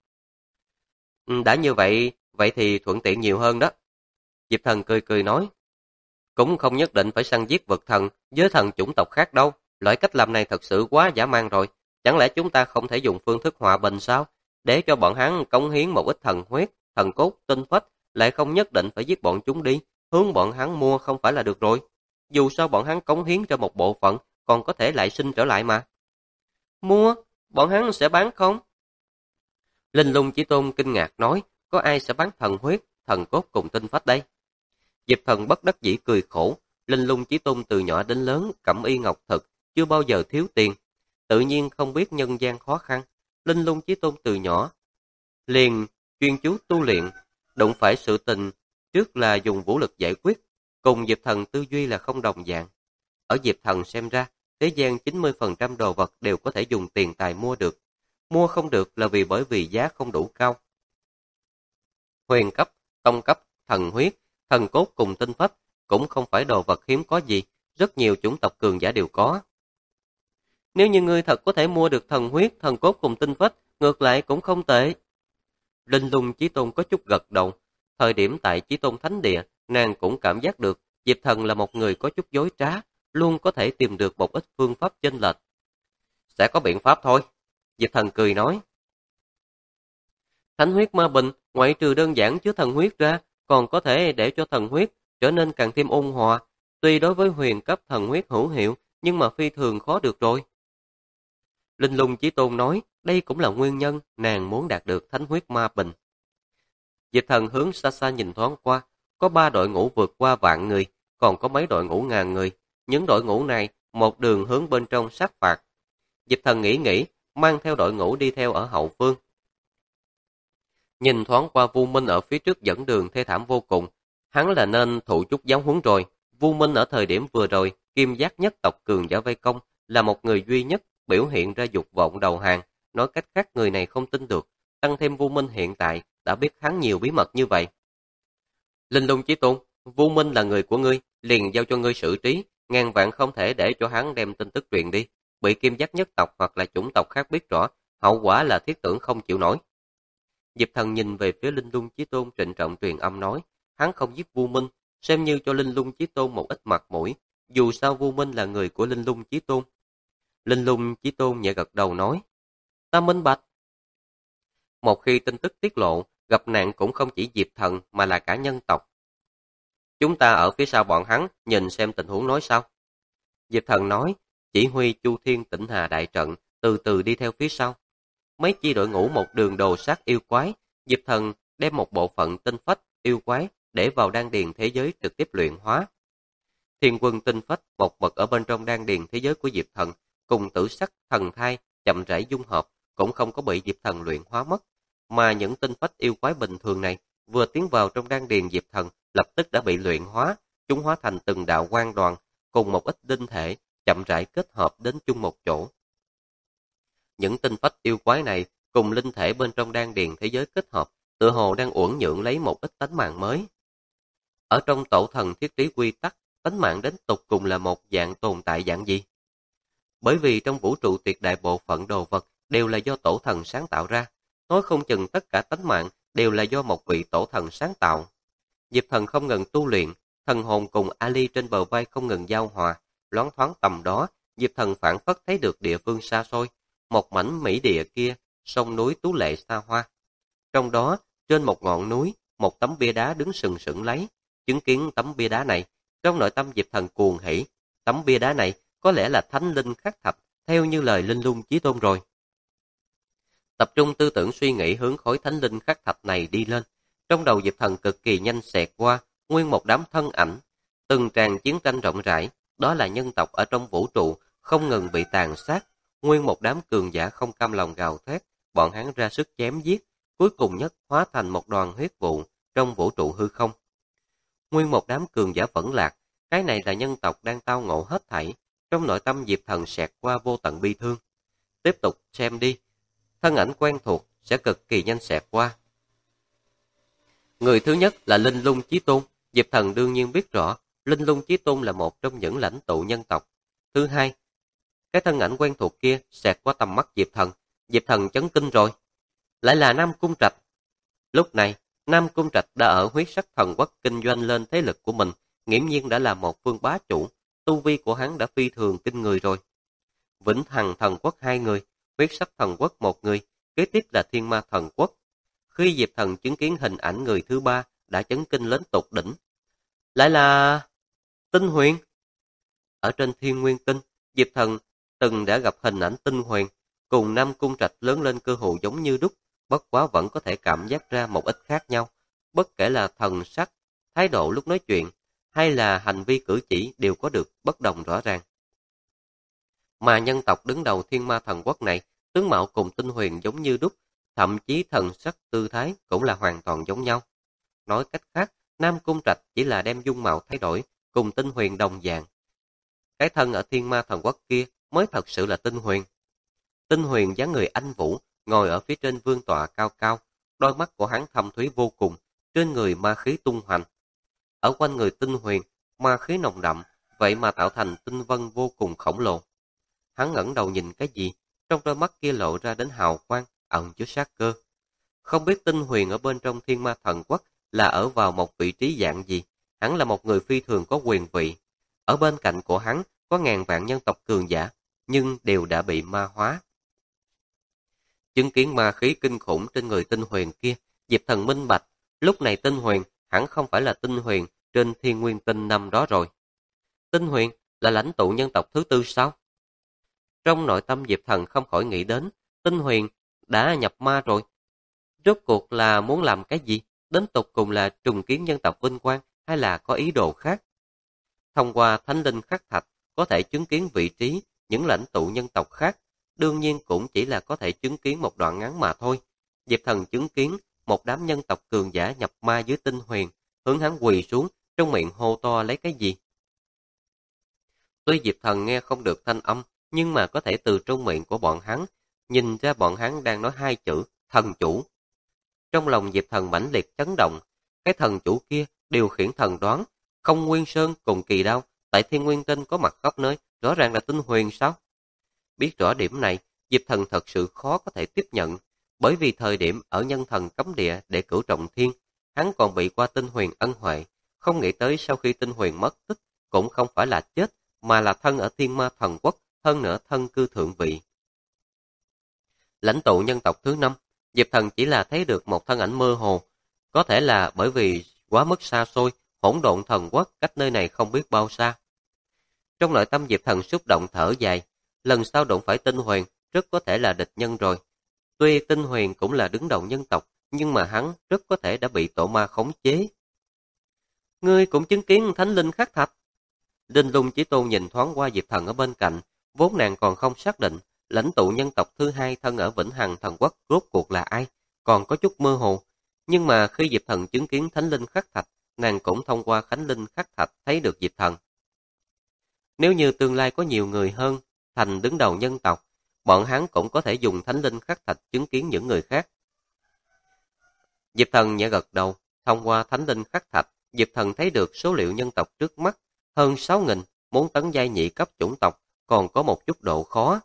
Đã như vậy, vậy thì thuận tiện nhiều hơn đó. Diệp Thần cười cười nói. Cũng không nhất định phải săn giết vực thần với thần chủng tộc khác đâu. Loại cách làm này thật sự quá dã man rồi. Chẳng lẽ chúng ta không thể dùng phương thức hòa bình sao? Để cho bọn hắn cống hiến một ít thần huyết, thần cốt, tinh phách, lại không nhất định phải giết bọn chúng đi. Hướng bọn hắn mua không phải là được rồi. Dù sao bọn hắn cống hiến cho một bộ phận, còn có thể lại sinh trở lại mà. Mua? Bọn hắn sẽ bán không? Linh Lung Chí Tôn kinh ngạc nói, có ai sẽ bán thần huyết, thần cốt cùng tinh phách đây? Diệp Thần bất đắc dĩ cười khổ, Linh Lung Chí Tôn từ nhỏ đến lớn cẩm y ngọc thực, chưa bao giờ thiếu tiền. Tự nhiên không biết nhân gian khó khăn. Linh Lung Chí Tôn từ nhỏ liền chuyên chú tu luyện, đụng phải sự tình trước là dùng vũ lực giải quyết, cùng Diệp Thần tư duy là không đồng dạng. Ở Diệp Thần xem ra, thế gian 90% đồ vật đều có thể dùng tiền tài mua được. Mua không được là bởi vì giá không đủ cao. Huyền cấp, tông cấp, thần huyết, thần cốt cùng tinh phách cũng không phải đồ vật hiếm có gì, rất nhiều chủng tộc cường giả đều có. Nếu như ngươi thật có thể mua được thần huyết, thần cốt cùng tinh phách, ngược lại cũng không tệ. Linh Lung Chí Tôn có chút gật đầu. Thời điểm tại Chí Tôn Thánh Địa, nàng cũng cảm giác được Diệp Thần là một người có chút dối trá, luôn có thể tìm được một ít phương pháp chênh lệch. Sẽ có biện pháp thôi. Diệp Thần cười nói. Thánh huyết ma bình, ngoại trừ đơn giản chứa thần huyết ra, còn có thể để cho thần huyết trở nên càng thêm ôn hòa. Tuy đối với huyền cấp thần huyết hữu hiệu, nhưng mà phi thường khó được rồi. Linh Lung Chí Tôn nói, đây cũng là nguyên nhân nàng muốn đạt được thánh huyết ma bình. Diệp Thần hướng xa xa nhìn thoáng qua, có 3 đội ngũ vượt qua vạn người, còn có mấy đội ngũ ngàn người. Những đội ngũ này một đường hướng bên trong sát phạt. Diệp Thần nghĩ, mang theo đội ngũ đi theo ở hậu phương. Nhìn thoáng qua Vu Minh ở phía trước dẫn đường thê thảm vô cùng, hắn là nên thụ chút giáo huấn rồi. Vu Minh ở thời điểm vừa rồi, kim giác nhất tộc cường giả vây công, là một người duy nhất biểu hiện ra dục vọng đầu hàng, nói cách khác người này không tin được, tăng thêm Vu Minh hiện tại đã biết hắn nhiều bí mật như vậy. Linh Lung Chí Tôn, Vu Minh là người của ngươi, liền giao cho ngươi xử trí, ngàn vạn không thể để cho hắn đem tin tức truyền đi, bị kim giác nhất tộc hoặc là chủng tộc khác biết rõ, hậu quả là thiết tưởng không chịu nổi. Diệp Thần nhìn về phía Linh Lung Chí Tôn trịnh trọng truyền âm nói, hắn không giết Vu Minh, xem như cho Linh Lung Chí Tôn một ít mặt mũi, dù sao Vu Minh là người của Linh Lung Chí Tôn. Linh Lung Chí Tôn nhẹ gật đầu nói, ta minh bạch. Một khi tin tức tiết lộ, gặp nạn cũng không chỉ Diệp Thần mà là cả nhân tộc. Chúng ta ở phía sau bọn hắn, nhìn xem tình huống nói sao. Diệp Thần nói, chỉ huy Chu Thiên Tĩnh Hà đại trận, từ từ đi theo phía sau. Mấy chi đội ngũ một đường đồ sát yêu quái, Diệp Thần đem một bộ phận tinh phách yêu quái để vào đan điền thế giới trực tiếp luyện hóa. Thiên quân tinh phách một mực ở bên trong đan điền thế giới của Diệp Thần, cùng tử sắc thần thai chậm rãi dung hợp, cũng không có bị Diệp Thần luyện hóa mất, mà những tinh phách yêu quái bình thường này vừa tiến vào trong đan điền Diệp Thần, lập tức đã bị luyện hóa, chúng hóa thành từng đạo quang đoàn, cùng một ít tinh thể chậm rãi kết hợp đến chung một chỗ. Những tinh phách yêu quái này cùng linh thể bên trong đan điền thế giới kết hợp, tựa hồ đang uẩn nhượng lấy một ít tánh mạng mới. Ở trong tổ thần thiết trí quy tắc, tánh mạng đến tục cùng là một dạng tồn tại dạng gì? Bởi vì trong vũ trụ tuyệt đại bộ phận đồ vật đều là do tổ thần sáng tạo ra, nói không chừng tất cả tánh mạng đều là do một vị tổ thần sáng tạo. Diệp Thần không ngừng tu luyện, thần hồn cùng Ali trên bờ vai không ngừng giao hòa, loáng thoáng tầm đó, Diệp Thần phảng phất thấy được địa phương xa xôi, một mảnh mỹ địa kia, sông núi tú lệ xa hoa. Trong đó, trên một ngọn núi, một tấm bia đá đứng sừng sững lấy, chứng kiến tấm bia đá này, trong nội tâm Diệp Thần cuồng hỉ, tấm bia đá này có lẽ là thánh linh khắc thạch, theo như lời Linh Lung Chí Tôn rồi. Tập trung tư tưởng suy nghĩ hướng khối thánh linh khắc thạch này đi lên, trong đầu Diệp Thần cực kỳ nhanh xẹt qua, nguyên một đám thân ảnh, từng tràng chiến tranh rộng rãi, đó là nhân tộc ở trong vũ trụ không ngừng bị tàn sát, nguyên một đám cường giả không cam lòng gào thét, bọn hắn ra sức chém giết, cuối cùng nhất hóa thành một đoàn huyết vụ trong vũ trụ hư không. Nguyên một đám cường giả vẫn lạc, cái này là nhân tộc đang tao ngộ hết thảy, trong nội tâm Diệp Thần xẹt qua vô tận bi thương. Tiếp tục xem đi, thân ảnh quen thuộc sẽ cực kỳ nhanh xẹt qua. Người thứ nhất là Linh Lung Chí Tôn, Diệp Thần đương nhiên biết rõ, Linh Lung Chí Tôn là một trong những lãnh tụ nhân tộc. Thứ hai, cái thân ảnh quen thuộc kia xẹt qua tầm mắt Diệp Thần chấn kinh rồi. Lại là Nam Cung Trạch. Lúc này, Nam Cung Trạch đã ở huyết sắc thần quốc kinh doanh lên thế lực của mình, nghiễm nhiên đã là một phương bá chủ, tu vi của hắn đã phi thường kinh người rồi. Vĩnh Hằng thần quốc 2 người, huyết sắc thần quốc 1 người, kế tiếp là Thiên Ma thần quốc. Khi Diệp Thần chứng kiến hình ảnh người thứ 3 đã chấn kinh đến tột đỉnh. Lại là Tinh Huyền. Ở trên Thiên Nguyên Tinh, Diệp Thần từng đã gặp hình ảnh Tinh Huyền, cùng Nam Cung Trạch lớn lên cơ hồ giống như đúc, bất quá vẫn có thể cảm giác ra một ít khác nhau, bất kể là thần sắc, thái độ lúc nói chuyện, hay là hành vi cử chỉ đều có được bất đồng rõ ràng. Mà nhân tộc đứng đầu Thiên Ma thần quốc này, tướng mạo cùng Tinh Huyền giống như đúc, thậm chí thần sắc tư thái cũng là hoàn toàn giống nhau. Nói cách khác, Nam Cung Trạch chỉ là đem dung mạo thay đổi, cùng Tinh Huyền đồng dạng. Cái thân ở Thiên Ma thần quốc kia mới thật sự là Tinh Huyền. Tinh Huyền dáng người anh vũ, ngồi ở phía trên vương tọa cao cao, đôi mắt của hắn thâm thúy vô cùng, trên người ma khí tung hoành. Ở quanh người Tinh Huyền, ma khí nồng đậm, vậy mà tạo thành tinh vân vô cùng khổng lồ. Hắn ngẩng đầu nhìn cái gì, trong đôi mắt kia lộ ra đến hào quang, ẩn chứa sát cơ. Không biết Tinh Huyền ở bên trong Thiên Ma thần quốc là ở vào một vị trí dạng gì, hắn là một người phi thường có quyền vị. Ở bên cạnh của hắn có ngàn vạn nhân tộc cường giả, nhưng đều đã bị ma hóa. Chứng kiến ma khí kinh khủng trên người Tinh Huyền kia, Diệp Thần minh bạch, lúc này Tinh Huyền hẳn không phải là Tinh Huyền trên Thiên Nguyên Tinh năm đó rồi. Tinh Huyền là lãnh tụ nhân tộc thứ tư sao? Trong nội tâm Diệp Thần không khỏi nghĩ đến, Tinh Huyền đã nhập ma rồi. Rốt cuộc là muốn làm cái gì? Đến tột cùng là trùng kiến nhân tộc vinh quang hay là có ý đồ khác? Thông qua thánh linh khắc thạch có thể chứng kiến vị trí những lãnh tụ nhân tộc khác, đương nhiên cũng chỉ là có thể chứng kiến một đoạn ngắn mà thôi. Diệp Thần chứng kiến một đám nhân tộc cường giả nhập ma dưới Tinh Huyền, hướng hắn quỳ xuống, trong miệng hô to lấy cái gì. Tuy Diệp Thần nghe không được thanh âm, nhưng mà có thể từ trong miệng của bọn hắn, nhìn ra bọn hắn đang nói hai chữ, thần chủ. Trong lòng Diệp Thần mãnh liệt chấn động, cái thần chủ kia điều khiển thần đoán, không Nguyên Sơn cùng Kỳ Đao, tại Thiên Nguyên Tinh có mặt khắp nơi, rõ ràng là Tinh Huyền sao? Biết rõ điểm này, Diệp Thần thật sự khó có thể tiếp nhận, bởi vì thời điểm ở nhân thần cấm địa để cửu trọng thiên, hắn còn bị qua Tinh Huyền ân huệ, không nghĩ tới sau khi Tinh Huyền mất tích, cũng không phải là chết, mà là thân ở Thiên Ma Thần Quốc, hơn nữa thân cư thượng vị. Lãnh tụ nhân tộc thứ 5, Diệp Thần chỉ là thấy được một thân ảnh mơ hồ, có thể là bởi vì quá mức xa xôi, hỗn độn thần quốc cách nơi này không biết bao xa. Trong nội tâm Diệp Thần xúc động thở dài, lần sau đụng phải Tinh Huyền, rất có thể là địch nhân rồi. Tuy Tinh Huyền cũng là đứng đầu nhân tộc, nhưng mà hắn rất có thể đã bị tổ ma khống chế. Ngươi cũng chứng kiến thánh linh khắc thạch. Linh Lung Chí Tôn nhìn thoáng qua Diệp Thần ở bên cạnh, vốn nàng còn không xác định lãnh tụ nhân tộc thứ hai thân ở Vĩnh Hằng Thần Quốc rốt cuộc là ai, còn có chút mơ hồ. Nhưng mà khi Diệp Thần chứng kiến thánh linh khắc thạch, nàng cũng thông qua khánh linh khắc thạch thấy được Diệp Thần. Nếu như tương lai có nhiều người hơn thành đứng đầu nhân tộc, bọn hắn cũng có thể dùng thánh linh khắc thạch chứng kiến những người khác. Diệp Thần nhẹ gật đầu, thông qua thánh linh khắc thạch, Diệp Thần thấy được số liệu nhân tộc trước mắt, hơn 6.000, muốn tấn giai nhị cấp chủng tộc, còn có một chút độ khó.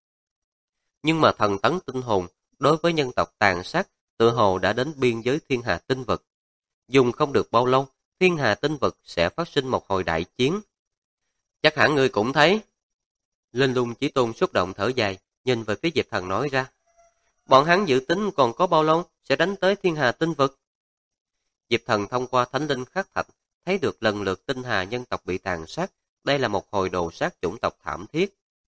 Nhưng mà thần tấn tinh hồn, đối với nhân tộc tàn sát, tự hồ đã đến biên giới thiên hà tinh vực. Dùng không được bao lâu, thiên hà tinh vực sẽ phát sinh một hồi đại chiến. Chắc hẳn ngươi cũng thấy. Linh Lung Chí Tôn xúc động thở dài, nhìn về phía Diệp Thần nói ra. Bọn hắn dự tính còn có bao lâu sẽ đánh tới thiên hà tinh vực. Diệp Thần thông qua thánh linh khắc thạch, thấy được lần lượt tinh hà nhân tộc bị tàn sát. Đây là một hồi đồ sát chủng tộc thảm thiết.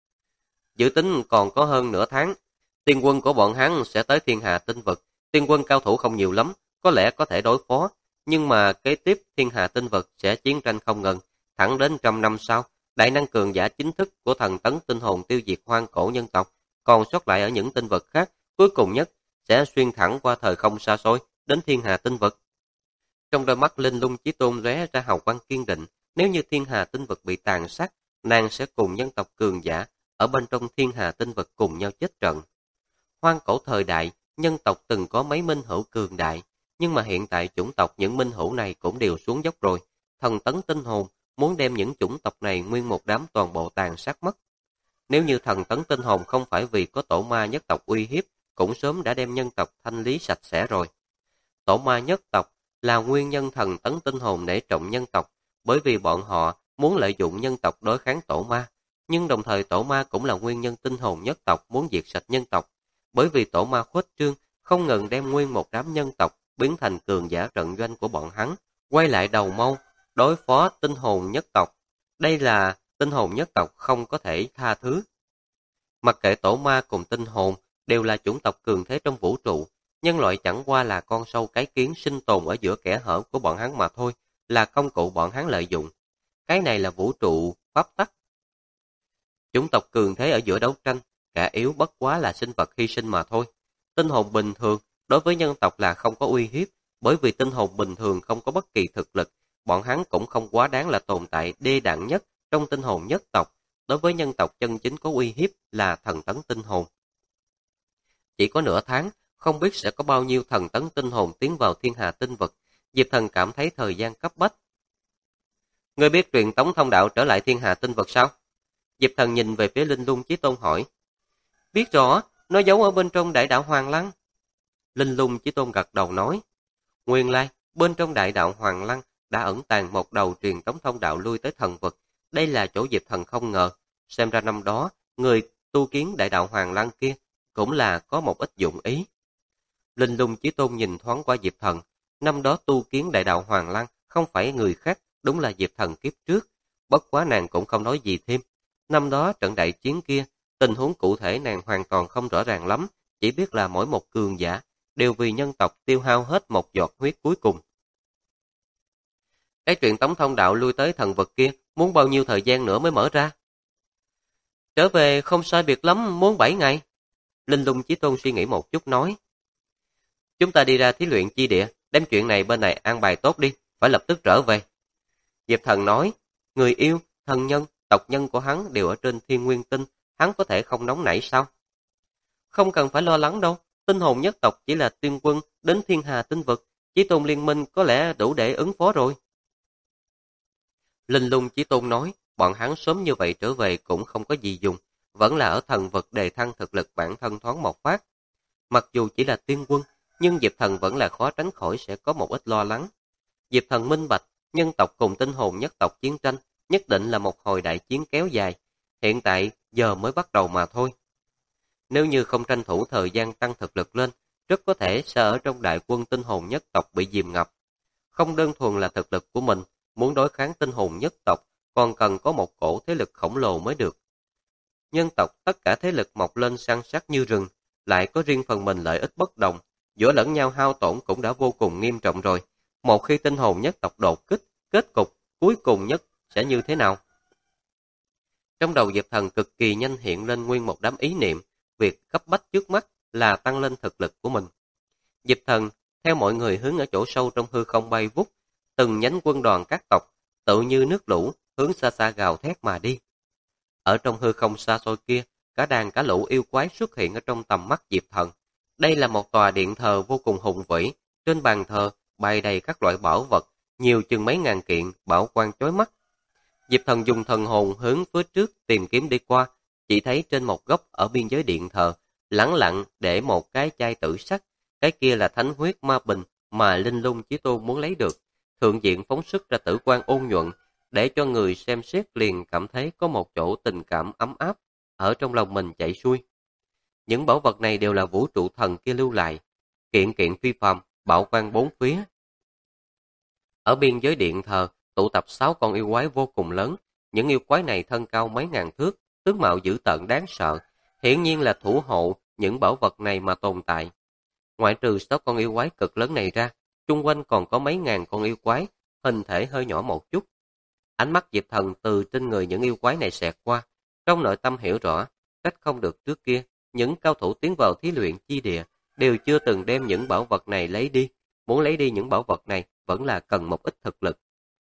Dự tính còn có hơn nửa tháng, tiên quân của bọn hắn sẽ tới thiên hà tinh vực. Tiên quân cao thủ không nhiều lắm, có lẽ có thể đối phó, nhưng mà kế tiếp thiên hà tinh vực sẽ chiến tranh không ngừng, thẳng đến 100 năm sau, đại năng cường giả chính thức của thần tấn tinh hồn tiêu diệt hoang cổ nhân tộc, còn sót lại ở những tinh vực khác, cuối cùng nhất sẽ xuyên thẳng qua thời không xa xôi đến thiên hà tinh vực. Trong đôi mắt Linh Lung Chí Tôn lóe ra hào quang kiên định, nếu như thiên hà tinh vực bị tàn sát, nàng sẽ cùng nhân tộc cường giả ở bên trong thiên hà tinh vực cùng nhau chết trận. Hoang cổ thời đại, nhân tộc từng có mấy minh hữu cường đại, nhưng mà hiện tại chủng tộc những minh hữu này cũng đều xuống dốc rồi. Thần tấn tinh hồn muốn đem những chủng tộc này nguyên một đám toàn bộ tàn sát mất. Nếu như thần tấn tinh hồn không phải vì có tổ ma nhất tộc uy hiếp, cũng sớm đã đem nhân tộc thanh lý sạch sẽ rồi. Tổ ma nhất tộc là nguyên nhân thần tấn tinh hồn nể trọng nhân tộc, bởi vì bọn họ muốn lợi dụng nhân tộc đối kháng tổ ma. Nhưng đồng thời tổ ma cũng là nguyên nhân tinh hồn nhất tộc muốn diệt sạch nhân tộc, bởi vì tổ ma khuếch trương không ngừng đem nguyên một đám nhân tộc biến thành cường giả trận doanh của bọn hắn, quay lại đầu mâu đối phó tinh hồn nhất tộc. Đây là tinh hồn nhất tộc không có thể tha thứ. Mặc kệ tổ ma cùng tinh hồn đều là chủng tộc cường thế trong vũ trụ, nhân loại chẳng qua là con sâu cái kiến sinh tồn ở giữa kẽ hở của bọn hắn mà thôi, là công cụ bọn hắn lợi dụng. Cái này là vũ trụ pháp tắc. Chủng tộc cường thế ở giữa đấu tranh, kẻ yếu bất quá là sinh vật hy sinh mà thôi. Tinh hồn bình thường đối với nhân tộc là không có uy hiếp, bởi vì tinh hồn bình thường không có bất kỳ thực lực, bọn hắn cũng không quá đáng là tồn tại đê đẳng nhất trong tinh hồn nhất tộc. Đối với nhân tộc chân chính có uy hiếp là thần tấn tinh hồn. Chỉ có nửa tháng, không biết sẽ có bao nhiêu thần tấn tinh hồn tiến vào thiên hà tinh vực. Diệp Thần cảm thấy thời gian cấp bách. Ngươi biết truyền tống thông đạo trở lại thiên hà tinh vực sao? Diệp Thần nhìn về phía Linh Lung Chí Tôn hỏi. Biết rõ, nó giấu ở bên trong đại đạo Hoàng Lăng. Linh Lung Chí Tôn gật đầu nói. Nguyên lai, bên trong đại đạo Hoàng Lăng đã ẩn tàng một đầu truyền tống thông đạo lui tới thần vực. Đây là chỗ Diệp Thần không ngờ. Xem ra năm đó, người tu kiến đại đạo Hoàng Lăng kia cũng là có một ít dụng ý. Linh Lung Chí Tôn nhìn thoáng qua Diệp Thần. Năm đó tu kiến đại đạo Hoàng Lăng không phải người khác, đúng là Diệp Thần kiếp trước. Bất quá nàng cũng không nói gì thêm. Năm đó trận đại chiến kia, tình huống cụ thể nàng hoàn toàn không rõ ràng lắm, chỉ biết là mỗi một cường giả đều vì nhân tộc tiêu hao hết một giọt huyết cuối cùng. Cái chuyện tống thông đạo lui tới thần vực kia, muốn bao nhiêu thời gian nữa mới mở ra? Trở về không sai biệt lắm, muốn 7 ngày. Linh Lung Chí Tôn suy nghĩ một chút nói. Chúng ta đi ra thí luyện chi địa, đem chuyện này bên này an bài tốt đi, phải lập tức trở về. Diệp Thần nói, người yêu, thân nhân, tộc nhân của hắn đều ở trên Thiên Nguyên Tinh, hắn có thể không nóng nảy sao? Không cần phải lo lắng đâu, tinh hồn nhất tộc chỉ là tiên quân đến Thiên Hà tinh vực, Chí Tôn liên minh có lẽ đủ để ứng phó rồi. Linh Lung Chí Tôn nói, bọn hắn sớm như vậy trở về cũng không có gì dùng, vẫn là ở thần vực đề thăng thực lực bản thân thoáng một phát. Mặc dù chỉ là tiên quân, nhưng Diệp Thần vẫn là khó tránh khỏi sẽ có một ít lo lắng. Diệp Thần minh bạch, nhân tộc cùng tinh hồn nhất tộc chiến tranh, nhất định là một hồi đại chiến kéo dài, hiện tại giờ mới bắt đầu mà thôi. Nếu như không tranh thủ thời gian tăng thực lực lên, rất có thể sẽ ở trong đại quân tinh hồn nhất tộc bị dìm ngập. Không đơn thuần là thực lực của mình, muốn đối kháng tinh hồn nhất tộc, còn cần có một cổ thế lực khổng lồ mới được. Nhân tộc tất cả thế lực mọc lên săn sắc như rừng, lại có riêng phần mình lợi ích bất đồng, giữa lẫn nhau hao tổn cũng đã vô cùng nghiêm trọng rồi. Một khi tinh hồn nhất tộc đột kích, kết cục cuối cùng nhất sẽ như thế nào? Trong đầu Diệp Thần cực kỳ nhanh hiện lên nguyên một đám ý niệm, việc cấp bách trước mắt là tăng lên thực lực của mình. Diệp Thần theo mọi người hướng ở chỗ sâu trong hư không bay vút, từng nhánh quân đoàn các tộc tự như nước lũ hướng xa xa gào thét mà đi. Ở trong hư không xa xôi kia, cả đàn cả lũ yêu quái xuất hiện ở trong tầm mắt Diệp Thần. Đây là một tòa điện thờ vô cùng hùng vĩ, trên bàn thờ bày đầy các loại bảo vật, nhiều chừng mấy ngàn kiện, bảo quang chói mắt. Diệp Thần dùng thần hồn hướng phía trước tìm kiếm đi qua, chỉ thấy trên một góc ở biên giới điện thờ, lẳng lặng để một cái chai tử sắc, cái kia là thánh huyết ma bình mà Linh Lung Chí Tôn muốn lấy được. Thượng diện phóng xuất ra tử quang ôn nhuận, để cho người xem xét liền cảm thấy có một chỗ tình cảm ấm áp ở trong lòng mình chảy xuôi. Những bảo vật này đều là vũ trụ thần kia lưu lại, kiện kiện phi phàm, bảo quang bốn phía. Ở biên giới điện thờ, tụ tập 6 con yêu quái vô cùng lớn, những yêu quái này thân cao mấy ngàn thước, tướng mạo dữ tợn đáng sợ, hiển nhiên là thủ hộ những bảo vật này mà tồn tại. Ngoại trừ 6 con yêu quái cực lớn này ra, chung quanh còn có mấy ngàn con yêu quái, hình thể hơi nhỏ một chút. Ánh mắt Diệp Thần từ trên người những yêu quái này xẹt qua, trong nội tâm hiểu rõ, cách không được trước kia, những cao thủ tiến vào thí luyện chi địa đều chưa từng đem những bảo vật này lấy đi, muốn lấy đi những bảo vật này vẫn là cần một ít thực lực.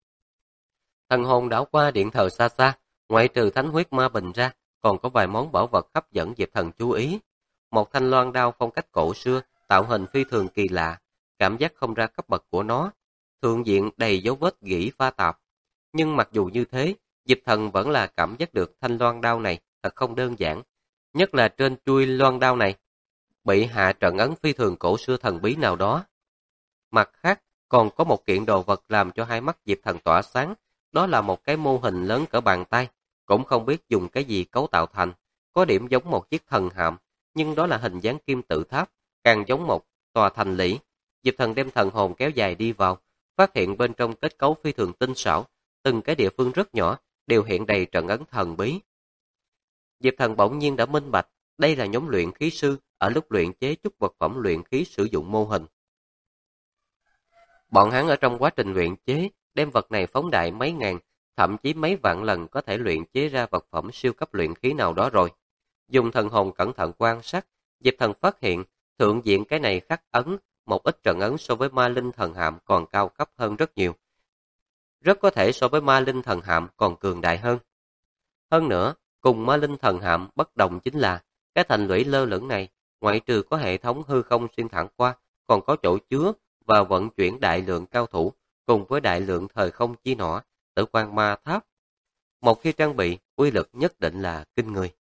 Thần hồn đảo qua điện thờ xa xa, ngoại trừ thánh huyết ma bình ra, còn có vài món bảo vật hấp dẫn Diệp Thần chú ý. Một thanh loan đao phong cách cổ xưa, tạo hình phi thường kỳ lạ, cảm giác không ra cấp bậc của nó, thượng diện đầy dấu vết gỉ pha tạp. Nhưng mặc dù như thế, Diệp Thần vẫn là cảm giác được thanh loan đao này thật không đơn giản, nhất là trên chuôi loan đao này, bị hạ trận ấn phi thường cổ xưa thần bí nào đó. Mặt khác, còn có một kiện đồ vật làm cho hai mắt Diệp Thần tỏa sáng, đó là một cái mô hình lớn cỡ bàn tay, cũng không biết dùng cái gì cấu tạo thành, có điểm giống một chiếc thần hạm, nhưng đó là hình dáng kim tự tháp, càng giống một tòa thành lũy. Diệp Thần đem thần hồn kéo dài đi vào, phát hiện bên trong kết cấu phi thường tinh xảo, từng cái địa phương rất nhỏ đều hiện đầy trận ấn thần bí. Diệp Thần bỗng nhiên đã minh bạch, đây là nhóm luyện khí sư ở lúc luyện chế chút vật phẩm luyện khí sử dụng mô hình. Bọn hắn ở trong quá trình luyện chế, đem vật này phóng đại mấy ngàn, thậm chí mấy vạn lần có thể luyện chế ra vật phẩm siêu cấp luyện khí nào đó rồi. Dùng thần hồn cẩn thận quan sát, Diệp Thần phát hiện thượng diện cái này khắc ấn một ít trận ấn so với ma linh thần hạm còn cao cấp hơn rất nhiều. Rất có thể so với ma linh thần hạm còn cường đại hơn. Hơn nữa, cùng ma linh thần hạm bất đồng chính là cái thành lũy lơ lửng này, ngoại trừ có hệ thống hư không xuyên thẳng qua, còn có chỗ chứa và vận chuyển đại lượng cao thủ cùng với đại lượng thời không chi nỏ, tử quang ma tháp. Một khi trang bị, uy lực nhất định là kinh người.